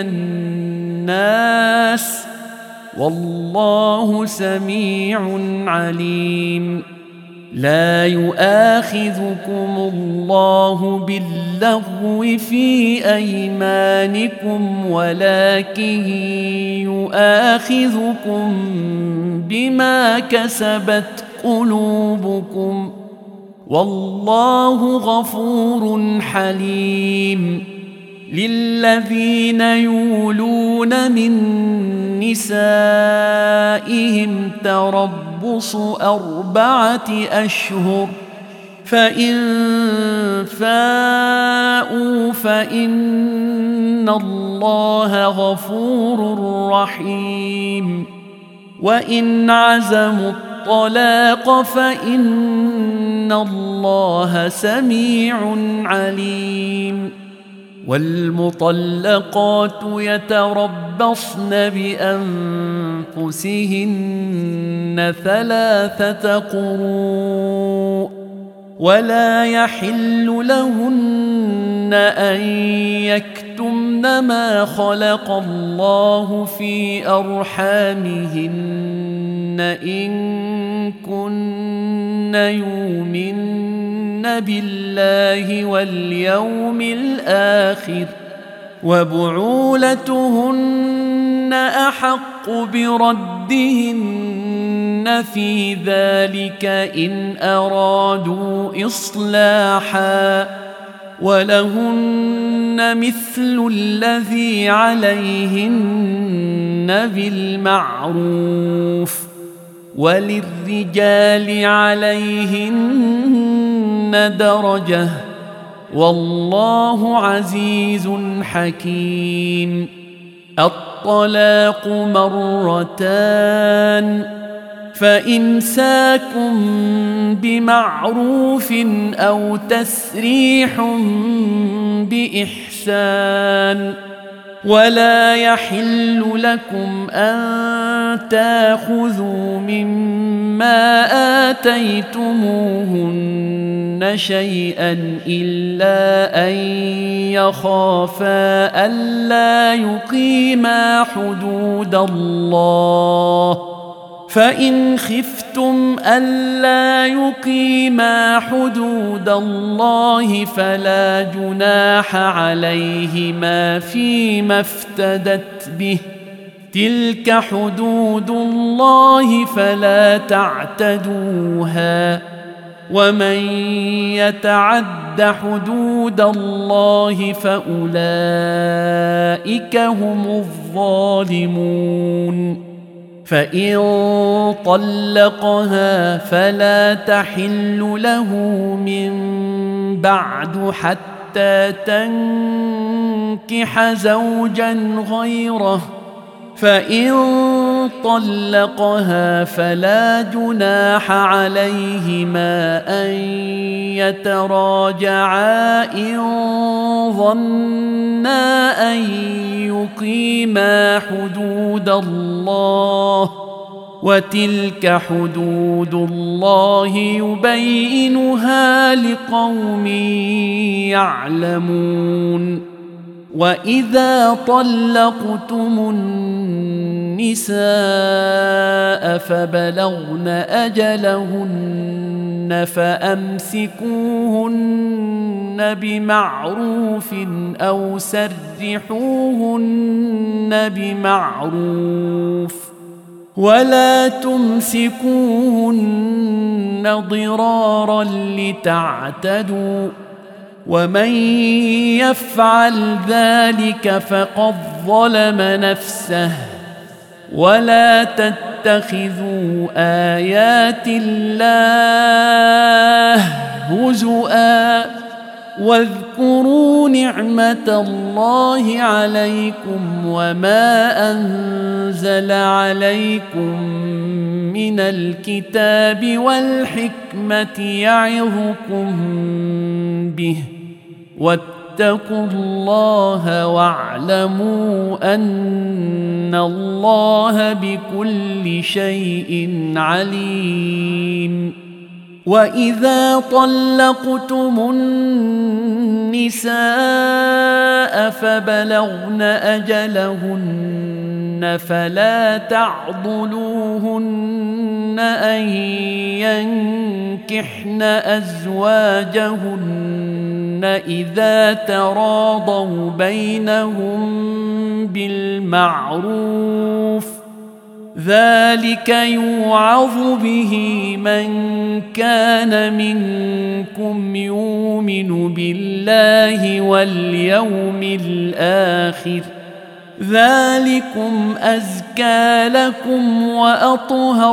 Speaker 1: الناس والله سميع عليم لا يؤاخذكم الله باللغو في أيمانكم ولكن يؤاخذكم بما كسبت قلوبكم والله غفور حليم للذين يولون من نسائهم تربص 4 أشهر فإن فاءوا فإن الله غفور رحيم وإن عزموا الطلاق فإن الله سميع عليم والمطلقات يتربصن بأنفسهن 3 قروء ولا يحل لهن أن يكتمن ما خلق الله في أرحامهن إن كن يؤمن بالله واليوم الآخر وبعولتهن أحق بردهن في ذلك إن أرادوا إصلاحا ولهن مثل الذي عليهن بالمعروف وللرجال عليهن درجة والله عزيز حكيم الطلاق 2 فإمساك بمعروف أو تسريح بإحسان ولا يحل لكم أن تأخذوا مما آتيتموهن شيئا إلا أن يخافا ألا يقيما حدود الله، فإن خفتم ألا يقيما حدود الله فلا جناح عليهما فيما افتدت به، تلك حدود الله فلا تعتدوها، ومن يتعد حدود الله فأولئك هم الظالمون. فإن طلقها فلا تحل له من بعد حتى تنكح زوجا غيره، فإن طلقها فلا جناح عليهما أن يتراجعا إن ظنا أن يقيما حدود الله، وتلك حدود الله يبينها لقوم يعلمون. وإذا طلقتم النساء فبلغن أجلهن فأمسكوهن بمعروف أو سرحوهن بمعروف، ولا تمسكوهن ضرارا لتعتدوا، ومن يفعل ذلك فقد ظلم نفسه. ولا تتخذوا آيات الله هزؤا، واذكروا نعمة الله عليكم وما أنزل عليكم من الكتاب والحكمة يعظكم به، واتقوا الله واعلموا أن الله بكل شيء عليم. وإذا طلقتم النساء فبلغن أجلهن فلا تعضلوهن أن ينكحن أزواجهن إذا تراضوا بينهم بالمعروف، ذلك يوعظ به من كان منكم يؤمن بالله واليوم الآخر، ذلكم أزكى لكم وأطهر،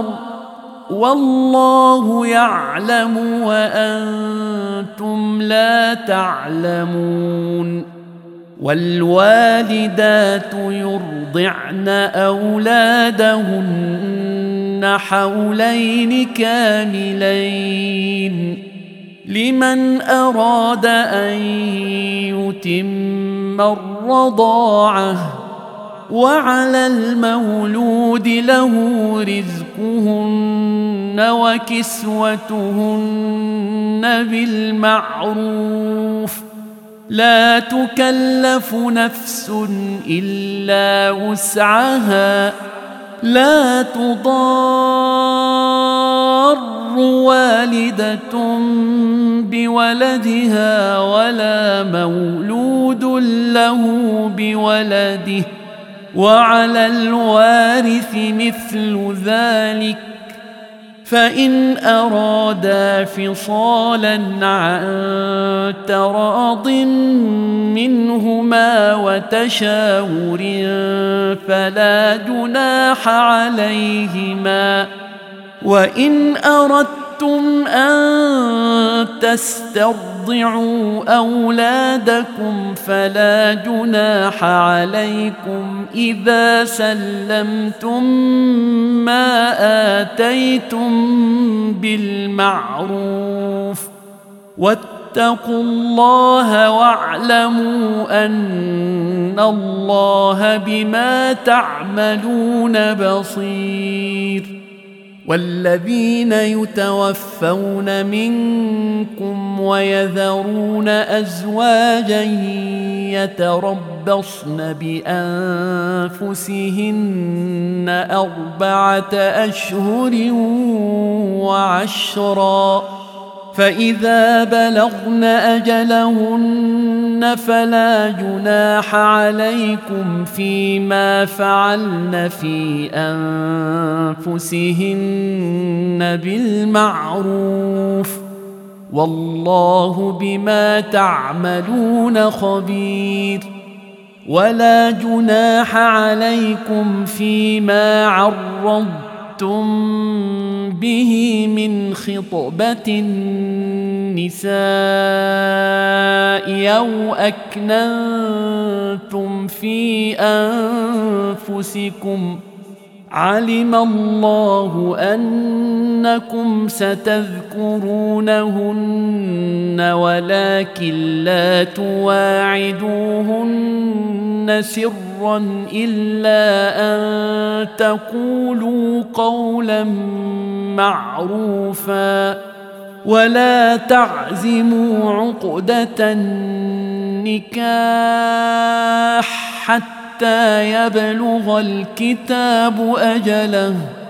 Speaker 1: والله يعلم وأنتم لا تعلمون. والوالدات يرضعن أولادهن حولين كاملين لمن أراد أن يتم الرضاعة، وعلى المولود له رزقهن وكسوتهن بالمعروف، لا تكلف نفس إلا وسعها، لا تضار والدة بولدها ولا مولود له بولده، وعلى الوارث مثل ذلك، فإن أرادا فصالا عن تراض منهما وتشاور فلا جناح عليهما. وإن أردتم أن تسترضعوا أولادكم فلا جناح عليكم إذا سلمتم ما آتيتم بالمعروف، واتقوا الله واعلموا أن الله بما تعملون بصير. والذين يتوفون منكم ويذرون أزواجا يتربصن بأنفسهن 4 أشهر و10، فإذا بلغن أجلهن فلا جناح عليكم فيما فعلن في أنفسهن بالمعروف، والله بما تعملون خبير. ولا جناح عليكم فيما عرضتم به من خطبة النساء أو أكننتم في أنفسكم، علم الله أنكم ستذكرونهن ولكن لا تواعدوهن سرا إلا أن تقولوا قولا معروفا، ولا تعزموا عقدة النكاح حتى يبلغ الكتاب أجله،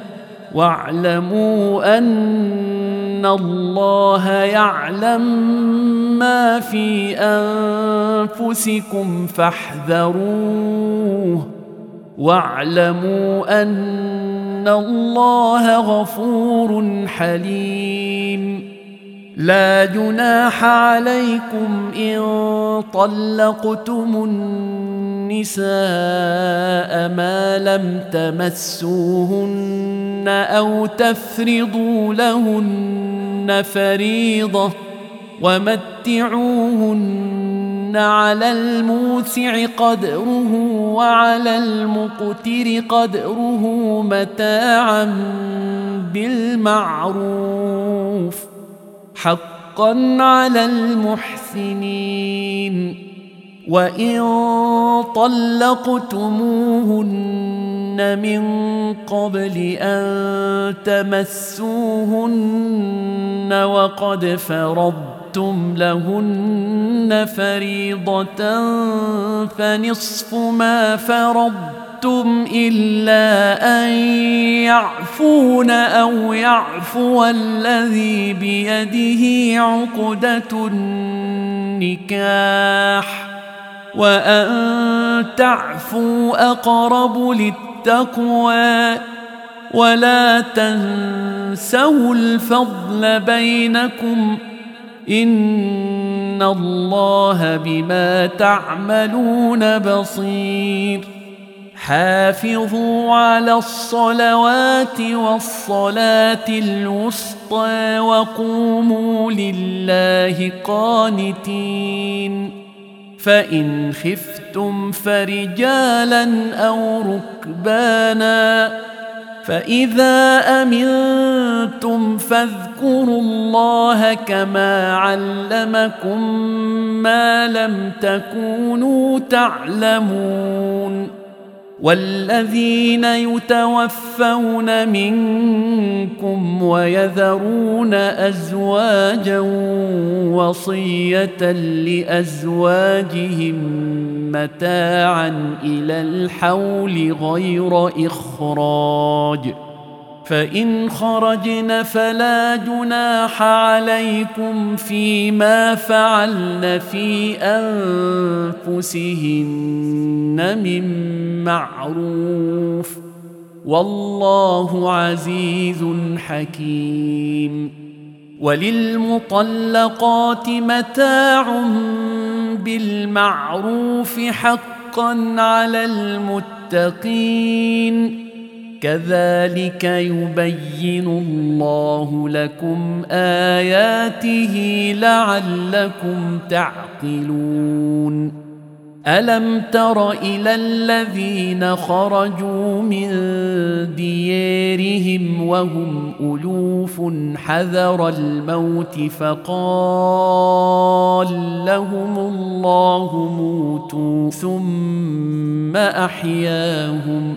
Speaker 1: واعلموا أن الله يعلم ما في أنفسكم فاحذروه، واعلموا أن الله غفور حليم. لا جناح عليكم إن طلقتم النساء ما لم تمسوهن أو تفرضوا لهن فريضة، ومتعوهن على الموسع قدره وعلى المقتر قدره متاعا بالمعروف، حقا على المحسنين. وإن طلقتموهن من قبل أن تمسوهن وقد فرضتم لهن فريضة فنصف ما فرضتم إلا أن يعفون أو يعفو الذي بيده عقدة النكاح، وأن تعفوا أقرب للتقوى، ولا تنسوا الفضل بينكم، إن الله بما تعملون بصير. حافظوا على الصلوات والصلاة الوسطى وقوموا لله قانتين. فإن خفتم فرجالا أو ركبانا، فإذا أمنتم فاذكروا الله كما علمكم ما لم تكونوا تعلمون. والذين يتوفون منكم ويذرون أزواجا وصية لأزواجهم متاعا إلى الحول غير إخراج، فإن خرجن فلا جناح عليكم فيما فعلن في أنفسهن من معروف، والله عزيز حكيم. وللمطلقات متاع بالمعروف حقا على المتقين، كذلك يبين الله لكم آياته لعلكم تعقلون. ألم تر إلى الذين خرجوا من ديارهم وهم ألوف حذر الموت فقال لهم الله موتوا ثم أحياهم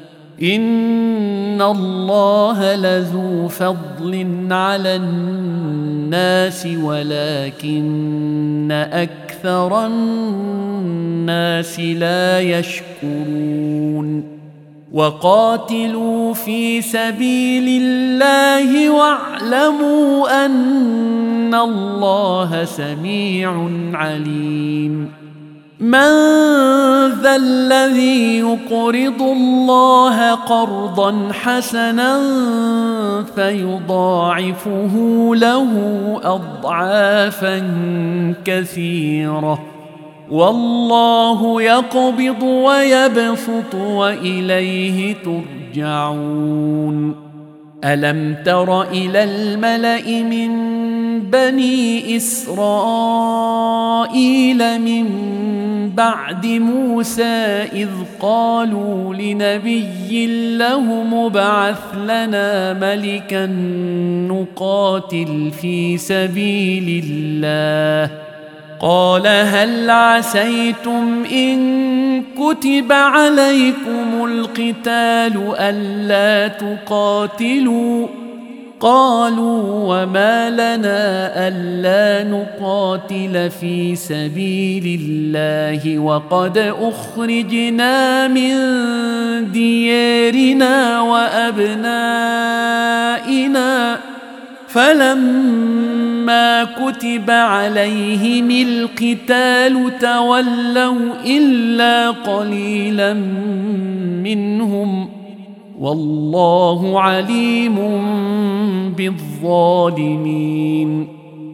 Speaker 1: إن الله لذو فضل على الناس ولكن أكثر الناس لا يشكرون وقاتلوا في سبيل الله واعلموا أن الله سميع عليم من ذا الذي يقرض الله قرضا حسنا فيضاعفه له أضعافا كثيرة والله يقبض ويبسط وإليه ترجعون ألم تر إلى الملأ من بني إسرائيل من بعد موسى إذ قالوا لنبي له ابعث لنا ملكا نقاتل في سبيل الله قال هل عسيتم إن كتب عليكم القتال ألا تقاتلوا قالوا وما لنا ألا نقاتل في سبيل الله وقد أخرجنا من ديارنا وأبنائنا فلما كتب عليهم القتال تولوا إلا قليلا منهم والله عليم بالظالمين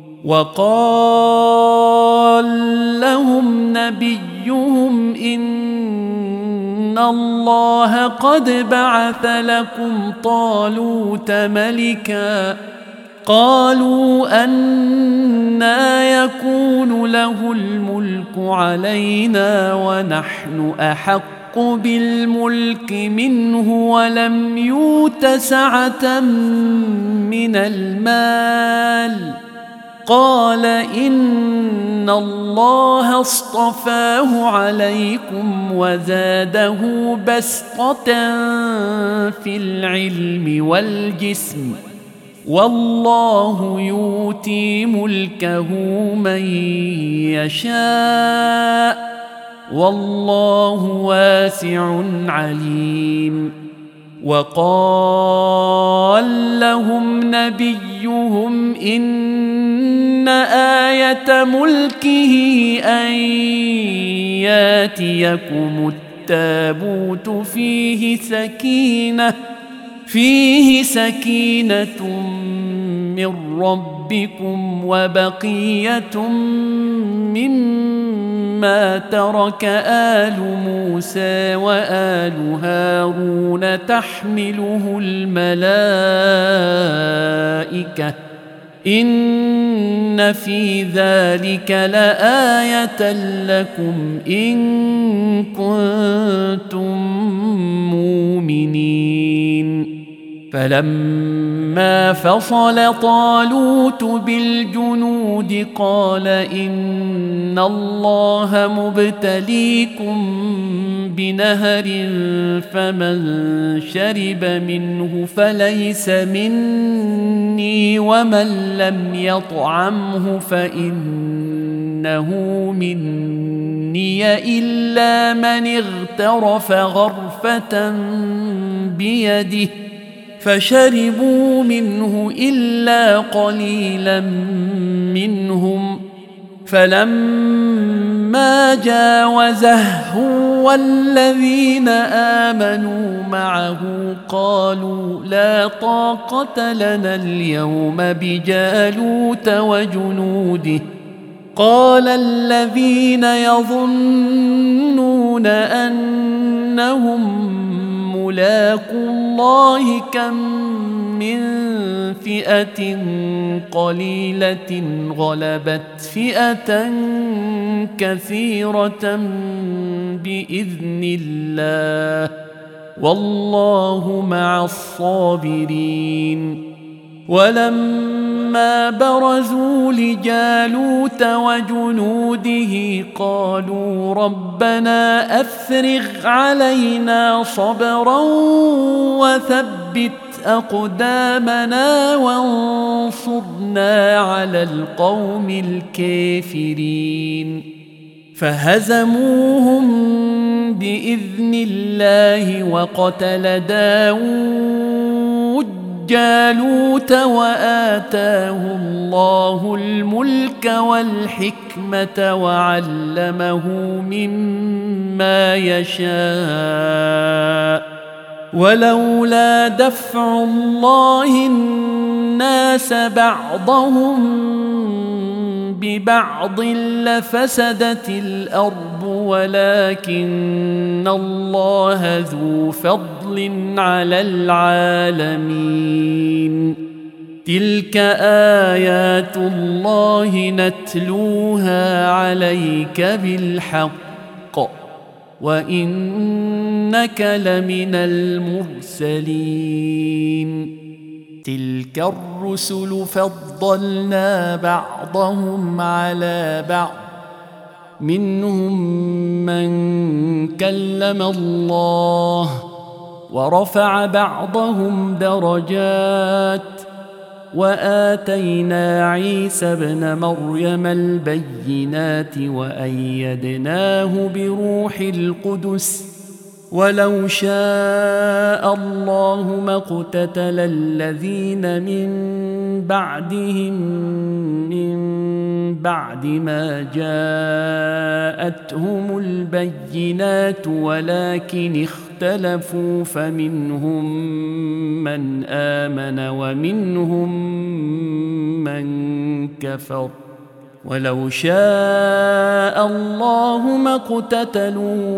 Speaker 1: وقال لهم نبيهم إن الله قد بعث لكم طالوت ملكا قالوا أنى يكون له الملك علينا ونحن أحق بالملك منه ولم يؤت سعة من المال قال إن الله اصطفاه عليكم وزاده بسطة في العلم والجسم والله يؤتي ملكه من يشاء والله واسع عليم وقال لهم نبيهم إن آية ملكه أن ياتيكم التابوت فيه سكينة من ربكم وبقية مما ترك آل موسى وآل هارون تحمله الملائكة إن في ذلك لآية لكم إن كنتم مؤمنين فلما فصل طالوت بالجنود قال إن الله مبتليكم بنهر فمن شرب منه فليس مني ومن لم يطعمه فإنه مني إلا من اغترف غرفة بيده فشربوا منه إلا قليلا منهم فلما جاوزه والذين آمنوا معه قالوا لا طاقة لنا اليوم بجالوت وجنوده قال الذين يظنون أنهم ملاقو الله كم من فئة قليلة غلبت فئة كثيرة بإذن الله والله مع الصابرين. ولما برزوا لجالوت وجنوده قالوا ربنا أفرغ علينا صبرا وثبت أقدامنا وانصرنا على القوم الكافرين. فهزموهم بإذن الله وقتل داود جالوت وآتاه الله الملك والحكمة وعلمه مما يشاء ولولا دفع الله الناس بعضهم ببعض لفسدت الأرض ولكن الله ذو فضل على العالمين. تلك آيات الله نتلوها عليك بالحق وإنك لمن المرسلين. تلك الرسل فضلنا بعضهم على بعض منهم من كلم الله ورفع بعضهم درجات وآتينا عيسى ابن مريم البينات وأيدناه بروح القدس ولو شاء الله ما اقتتل الذين من بعدهم من بعد ما جاءتهم البينات ولكن اختلفوا فمنهم من آمن ومنهم من كفر ولو شاء الله ما اقتتلوا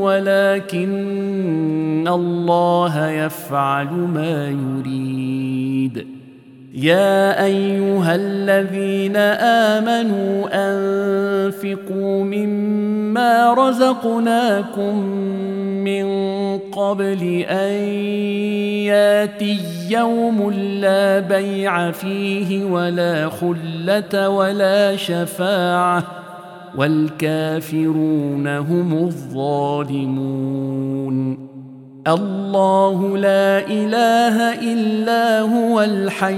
Speaker 1: ولكن الله يفعل ما يريد. يا أيها الذين آمنوا أنفقوا مما رزقناكم من قبل أن ياتي يوم لا بيع فيه ولا خلة ولا شفاعة والكافرون هم الظالمون. الله لا إله إلا هو الحي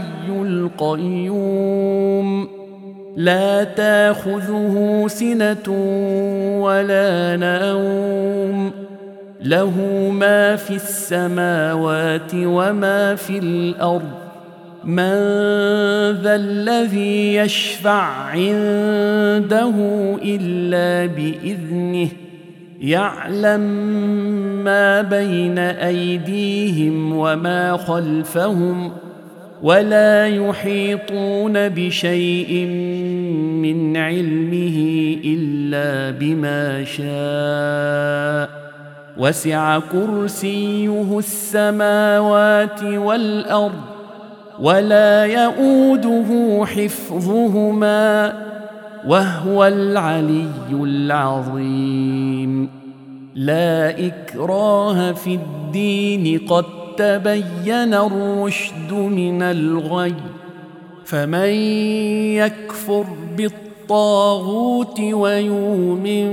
Speaker 1: القيوم لا تأخذه سنة ولا نوم له ما في السماوات وما في الأرض من ذا الذي يشفع عنده إلا بإذنه يعلم ما بين أيديهم وما خلفهم ولا يحيطون بشيء من علمه إلا بما شاء وسع كرسيه السماوات والأرض ولا يؤوده حفظهما وهو العلي العظيم. لا إكراه في الدين قد تبين الرشد من الغي فمن يكفر بالطاغوت ويؤمن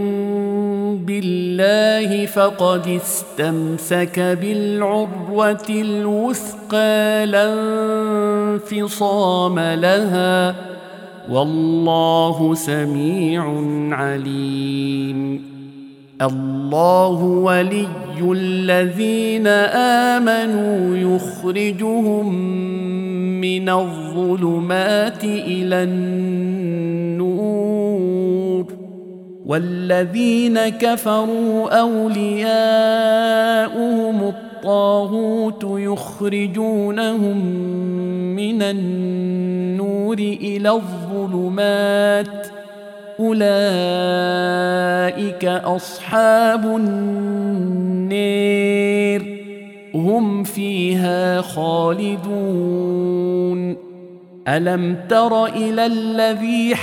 Speaker 1: بالله فقد استمسك بالعروة الوثقى لا انفصام لها والله سميع عليم. الله ولي الذين آمنوا يخرجهم من الظلمات إلى النور والذين كفروا أولياؤهم الطاغوت يخرجونهم من النور إلى الظلمات أولئك أصحاب النار هم فيها خالدون. ألم تر إلى الذي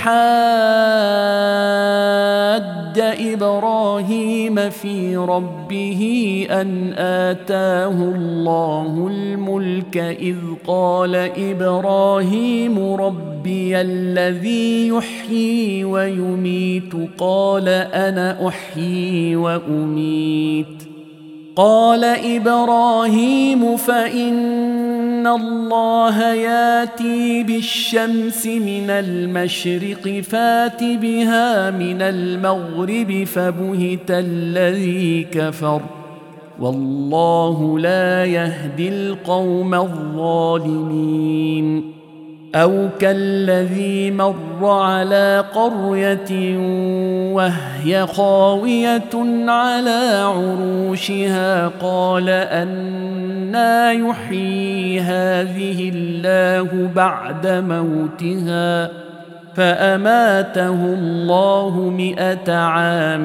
Speaker 1: حاج إبراهيم في ربه أن آتاه الله الملك إذ قال إبراهيم ربي الذي يحيي ويميت قال أنا أحيي وأميت. قال إبراهيم فإن الله ياتي بالشمس من المشرق فات بها من المغرب فبهت الذي كفر والله لا يهدي القوم الظالمين. أو كالذي مر على قرية وهي خاوية على عروشها قال أنى يحيي هذه الله بعد موتها فأماته الله 100 عام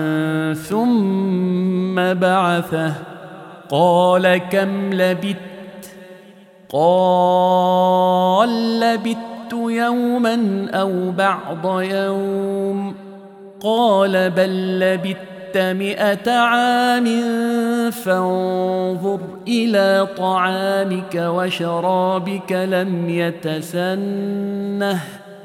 Speaker 1: ثم بعثه قال كم لبثت؟ قال لبثت يوما أو بعض يوم قال بل لبثت 100 عام فانظر إلى طعامك وشرابك لم يتسنه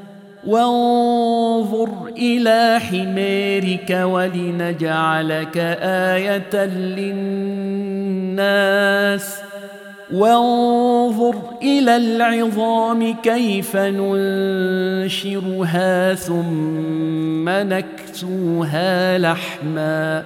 Speaker 1: وانظر إلى حميرك ولنجعلك آية للناس وانظر إلى العظام كيف ننشرها ثم نكسوها لحما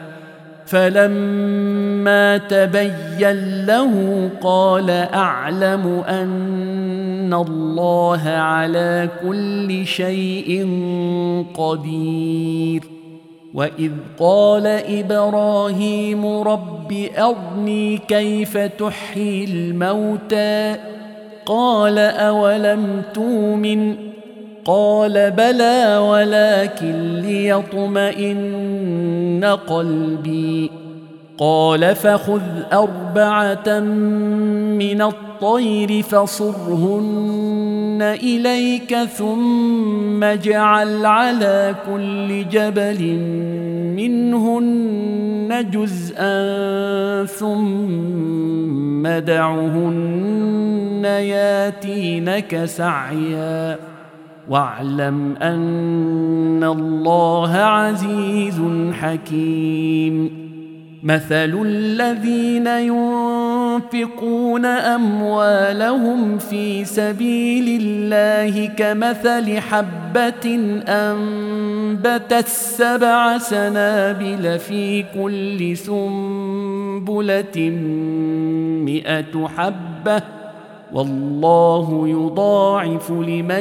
Speaker 1: فلما تبين له قال أعلم أن الله على كل شيء قدير. وإذ قال إبراهيم رب أرني كيف تحيي الموتى قال أولم تؤمن قال بلى ولكن ليطمئن قلبي قال فخذ 4 من الطير فصرهن إليك ثم اجعل على كل جبل منهن جزءا ثم دعهن ياتينك سعيا واعلم أن الله عزيز حكيم. مثل الذين ينفقون أموالهم في سبيل الله كمثل حبة أنبتت 7 سنابل في كل سنبلة 100 حبة والله يضاعف لمن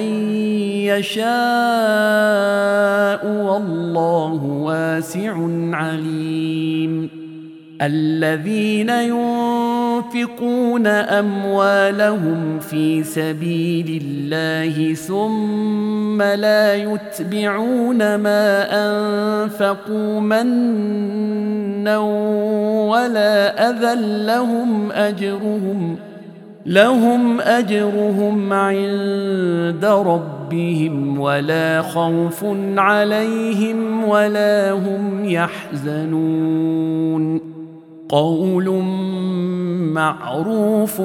Speaker 1: يشاء والله واسع عليم. الذين ينفقون أموالهم في سبيل الله ثم لا يتبعون ما أنفقوا منا ولا أذى لهم أجرهم عند ربهم ولا خوف عليهم ولا هم يحزنون. قول معروف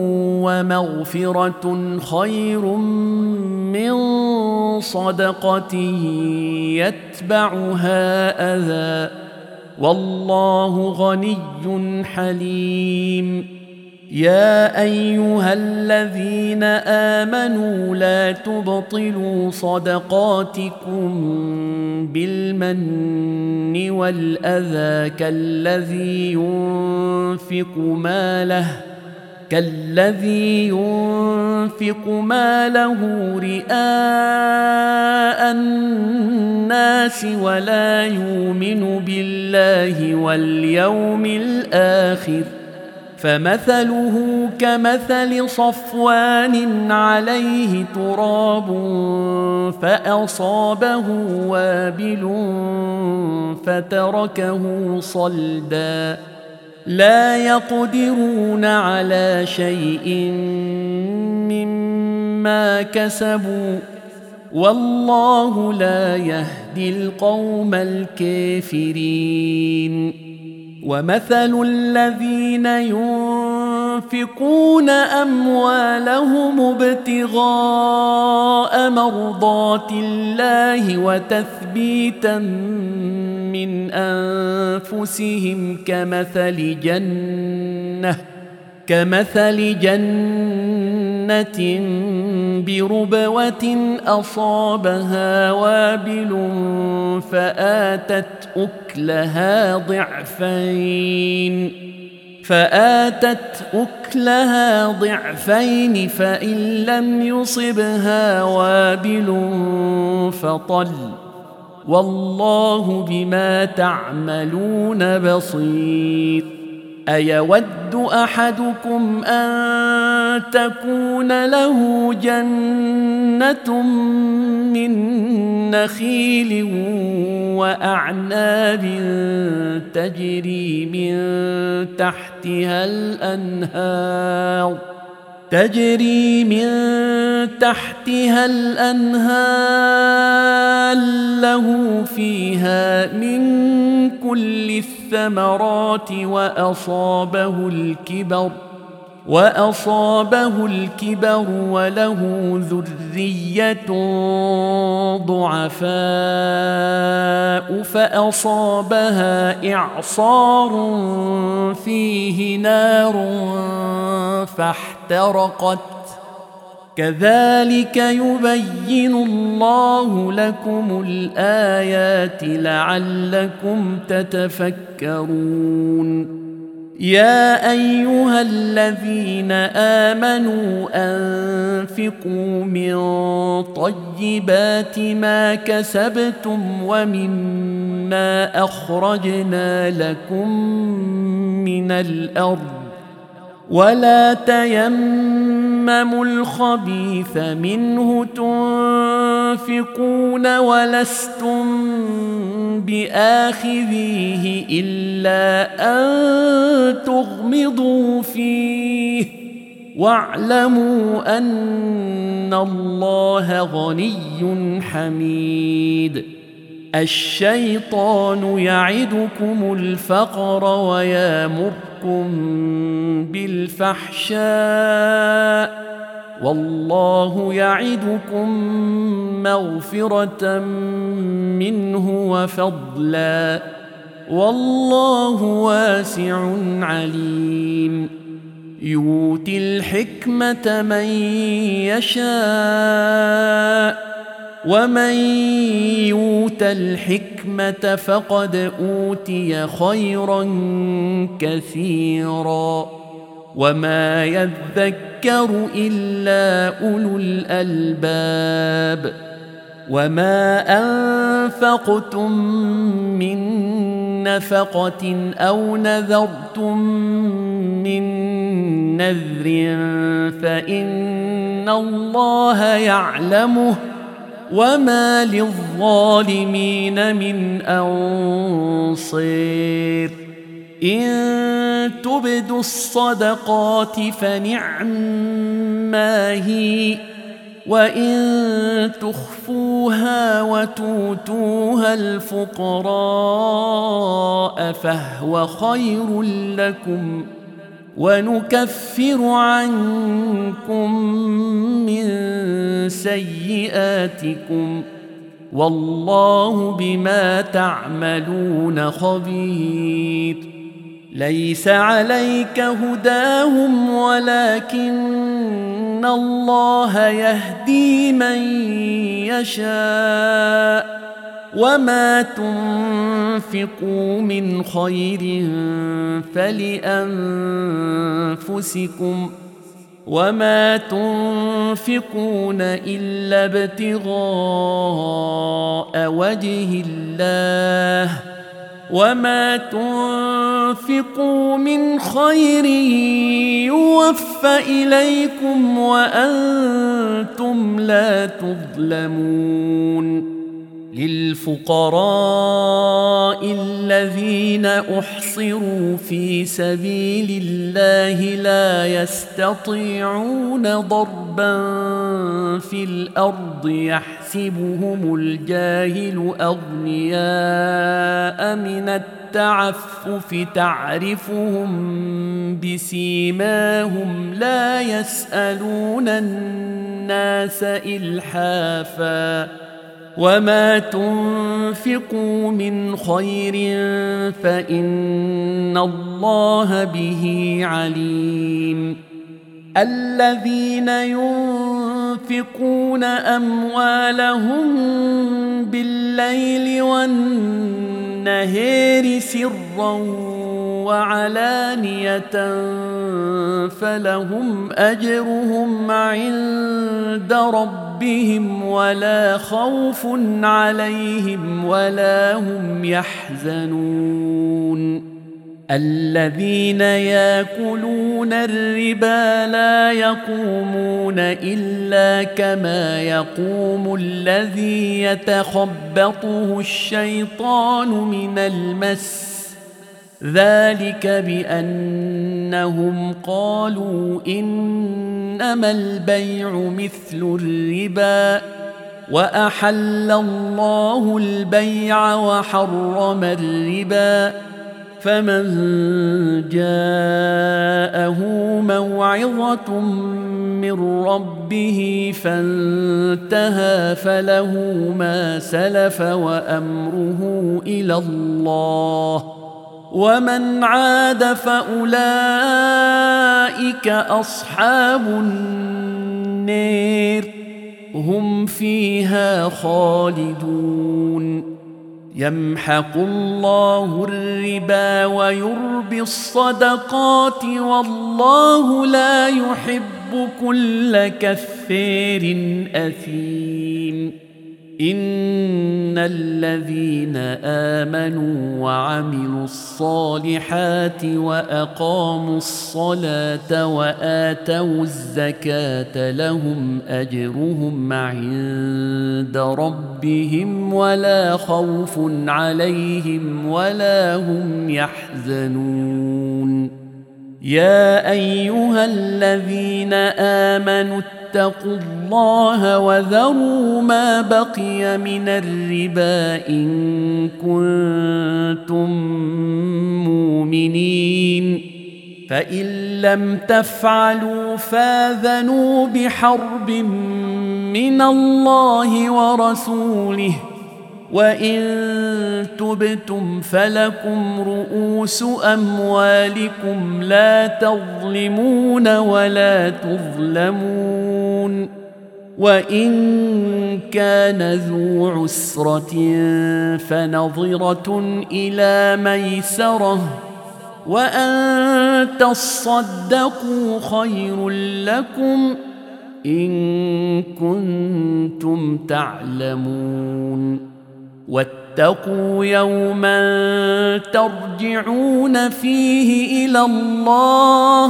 Speaker 1: ومغفرة خير من صدقة يتبعها أذى والله غني حليم. يا أيها الذين آمنوا لا تبطلوا صدقاتكم بالمن والأذى كالذي ينفق ماله رئاء الناس ولا يؤمن بالله واليوم الآخر فمثله كمثل صفوان عليه تراب فأصابه وابل فتركه صلدا لا يقدرون على شيء مما كسبوا والله لا يهدي القوم الكافرين ومثل الذين ينفقون أموالهم ابتغاء مرضات الله وتثبيتا من أنفسهم كمثل جنة بربوة أصابها وابل فآتت أكلها ضعفين فإن لم يصبها وابل فطل والله بما تعملون بصير أيود أحدكم أن تكون له جنة من نخيل وأعناب تجري من تحتها الأنهار له فيها من كل الثمرات وأصابه الكبر وله ذرية ضعفاء فأصابها إعصار فيه نار فاحترقت كذلك يبين الله لكم الآيات لعلكم تتفكرون يا أيها الذين آمنوا أنفقوا من طيبات ما كسبتم ومما أخرجنا لكم من الأرض ولا تيمموا الخبيث منه تنفقون ولستم بآخذيه إلا أن تغمضوا فيه واعلموا أن الله غني حميد الشيطان يعدكم الفقر ويامركم بالفحشاء والله يعدكم مغفرة منه وفضلا والله واسع عليم يؤتي الحكمة من يشاء ومن يؤت الحكمة فقد أوتي خيرا كثيرا وما يذكر إلا أولو الألباب وما أنفقتم من نفقة أو نذرتم من نذر فإن الله يعلمه وما للظالمين من أنصير إن تبدوا الصدقات فنعما هي وإن تخفوها وتؤتوها الفقراء فهو خير لكم ونكفر عنكم من سيئاتكم والله بما تعملون خبير ليس عليك هداهم ولكن الله يهدي من يشاء وما تنفقوا من خير فلأنفسكم وما تنفقون إلا ابتغاء وجه الله وما تنفقوا من خير يوفى إليكم وأنتم لا تظلمون للفقراء الذين أحصروا في سبيل الله لا يستطيعون ضربا في الأرض يحسبهم الجاهل أغنياء من التعفف تعرفهم بسيماهم لا يسألون الناس إلحافا وما تنفقوا من خير فإن الله به عليم الذين ينفقون أموالهم بالليل والنهار سرا وعلانية فلهم أجرهم عند ربهم ولا خوف عليهم ولا هم يحزنون الذين يأكلون الربا لا يقومون إلا كما يقوم الذي يتخبطه الشيطان من المس ذلك بأنهم قالوا إنما البيع مثل الربا وأحل الله البيع وحرم الربا فمن جاءه موعظة من ربه فانتهى فله ما سلف وأمره إلى الله ومن عاد فأولئك أصحاب النار هم فيها خالدون يمحق الله الربا ويربي الصدقات والله لا يحب كل كفار أثيم إن الذين آمنوا وعملوا الصالحات وأقاموا الصلاة وآتوا الزكاة لهم أجرهم عند ربهم ولا خوف عليهم ولا هم يحزنون يا أيها الذين آمنوا اتقوا الله وذروا ما بقي من الربا إن كنتم مؤمنين فإن لم تفعلوا فاذنوا بحرب من الله ورسوله وإن تبتم فلكم رؤوس أموالكم لا تظلمون ولا تظلمون وإن كان ذو عسرة فنظرة إلى ميسرة وأن تصدقوا خير لكم إن كنتم تعلمون واتقوا يوما ترجعون فيه إلى الله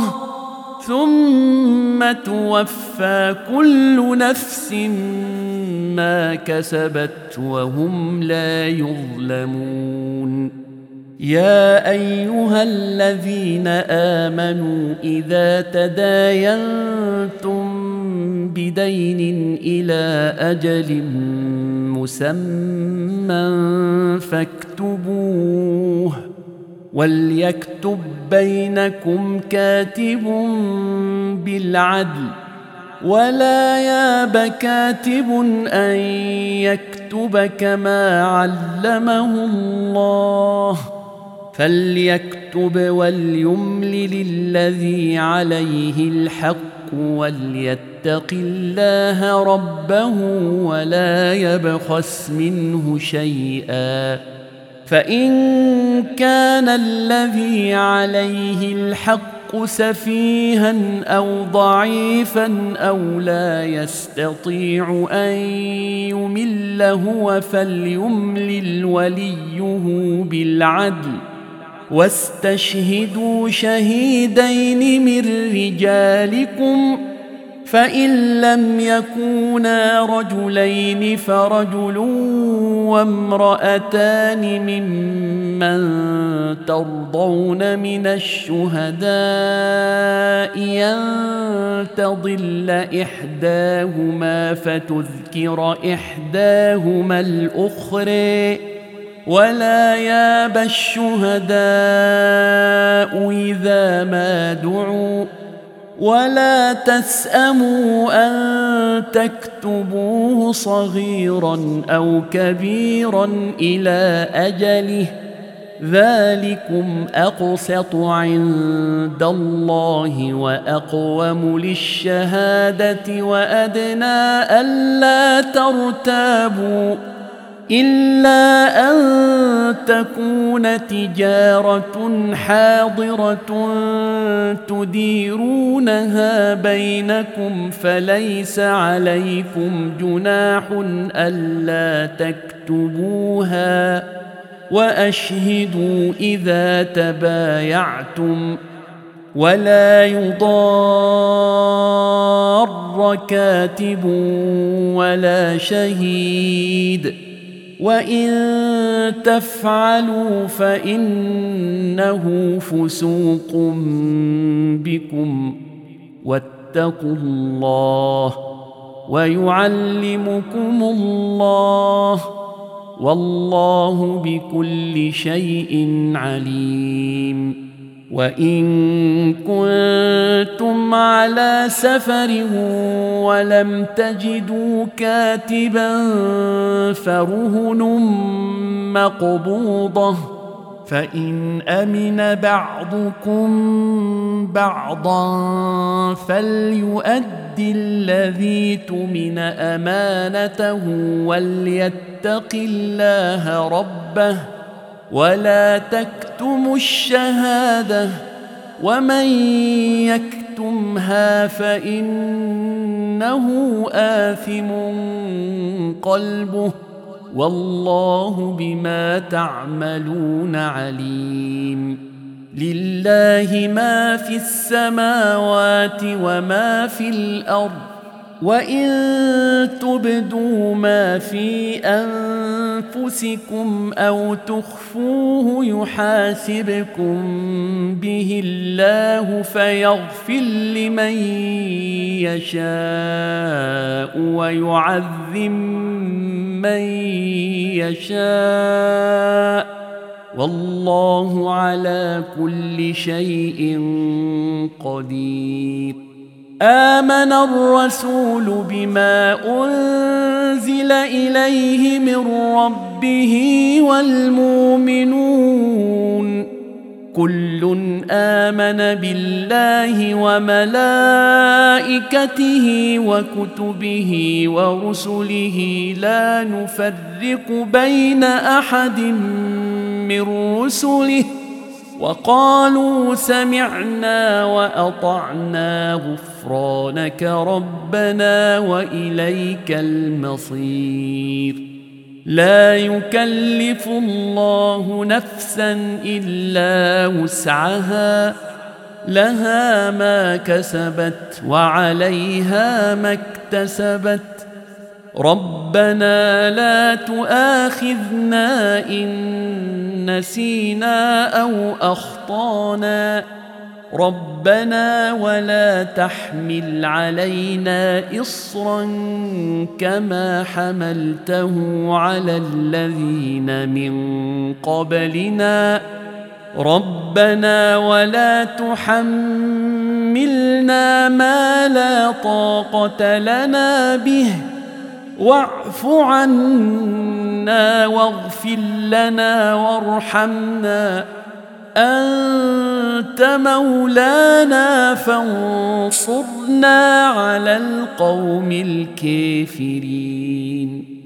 Speaker 1: ثم توفى كل نفس ما كسبت وهم لا يظلمون يا أيها الذين آمنوا إذا تداينتم بدين إلى أجل مسمى فاكتبوه وليكتب بينكم كاتب بالعدل ولا ياب كاتب أن يكتب كما علمه الله فليكتب وليملل الذي عليه الحق وليتق الله ربه ولا يبخس منه شيئا فإن كان الذي عليه الحق سفيها أو ضعيفا أو لا يستطيع أن يمل هو فليملل وليه بالعدل واستشهدوا شهيدين من رجالكم فإن لم يكونا رجلين فرجل وامرأتان ممن ترضون من الشهداء أن تضل إحداهما فتذكر إحداهما الأخرى ولا يابى الشهداء إذا ما دعوا ولا تسأموا أن تكتبوه صغيرا أو كبيرا إلى أجله ذلكم أقسط عند الله وأقوم للشهادة وأدنى ألا ترتابوا إلا أن تكون تجارة حاضرة تديرونها بينكم فليس عليكم جناح ألا تكتبوها وأشهدوا إذا تبايعتم ولا يضار كاتب ولا شهيد وإن تفعلوا فإنه فسوق بكم واتقوا الله ويعلمكم الله والله بكل شيء عليم وإن كنتم على سفر ولم تجدوا كاتبا فرهن مقبوضة فإن أمن بعضكم بعضا فليؤدي الذي اؤتمن أمانته وليتق الله ربه ولا تكتموا الشهادة ومن يكتمها فإنه آثم قلبه والله بما تعملون عليم لله ما في السماوات وما في الأرض وإن تبدوا ما في أنفسكم أو تخفوه يحاسبكم به الله فيغفر لمن يشاء ويعذب من يشاء والله على كل شيء قدير آمن الرسول بما أنزل إليه من ربه والمؤمنون كل آمن بالله وملائكته وكتبه ورسله لا نفرق بين أحد من رسله وقالوا سمعنا وأطعنا غفرانك ربنا وإليك المصير لا يكلف الله نفسا إلا وسعها لها ما كسبت وعليها ما اكتسبت ربنا لا تؤاخذنا إن نسينا أو أخطانا ربنا ولا تحمل علينا إصرا كما حملته على الذين من قبلنا ربنا ولا تحملنا ما لا طاقة لنا به واعف عنا واغفر لنا وارحمنا أنت مولانا فانصرنا على القوم الكافرين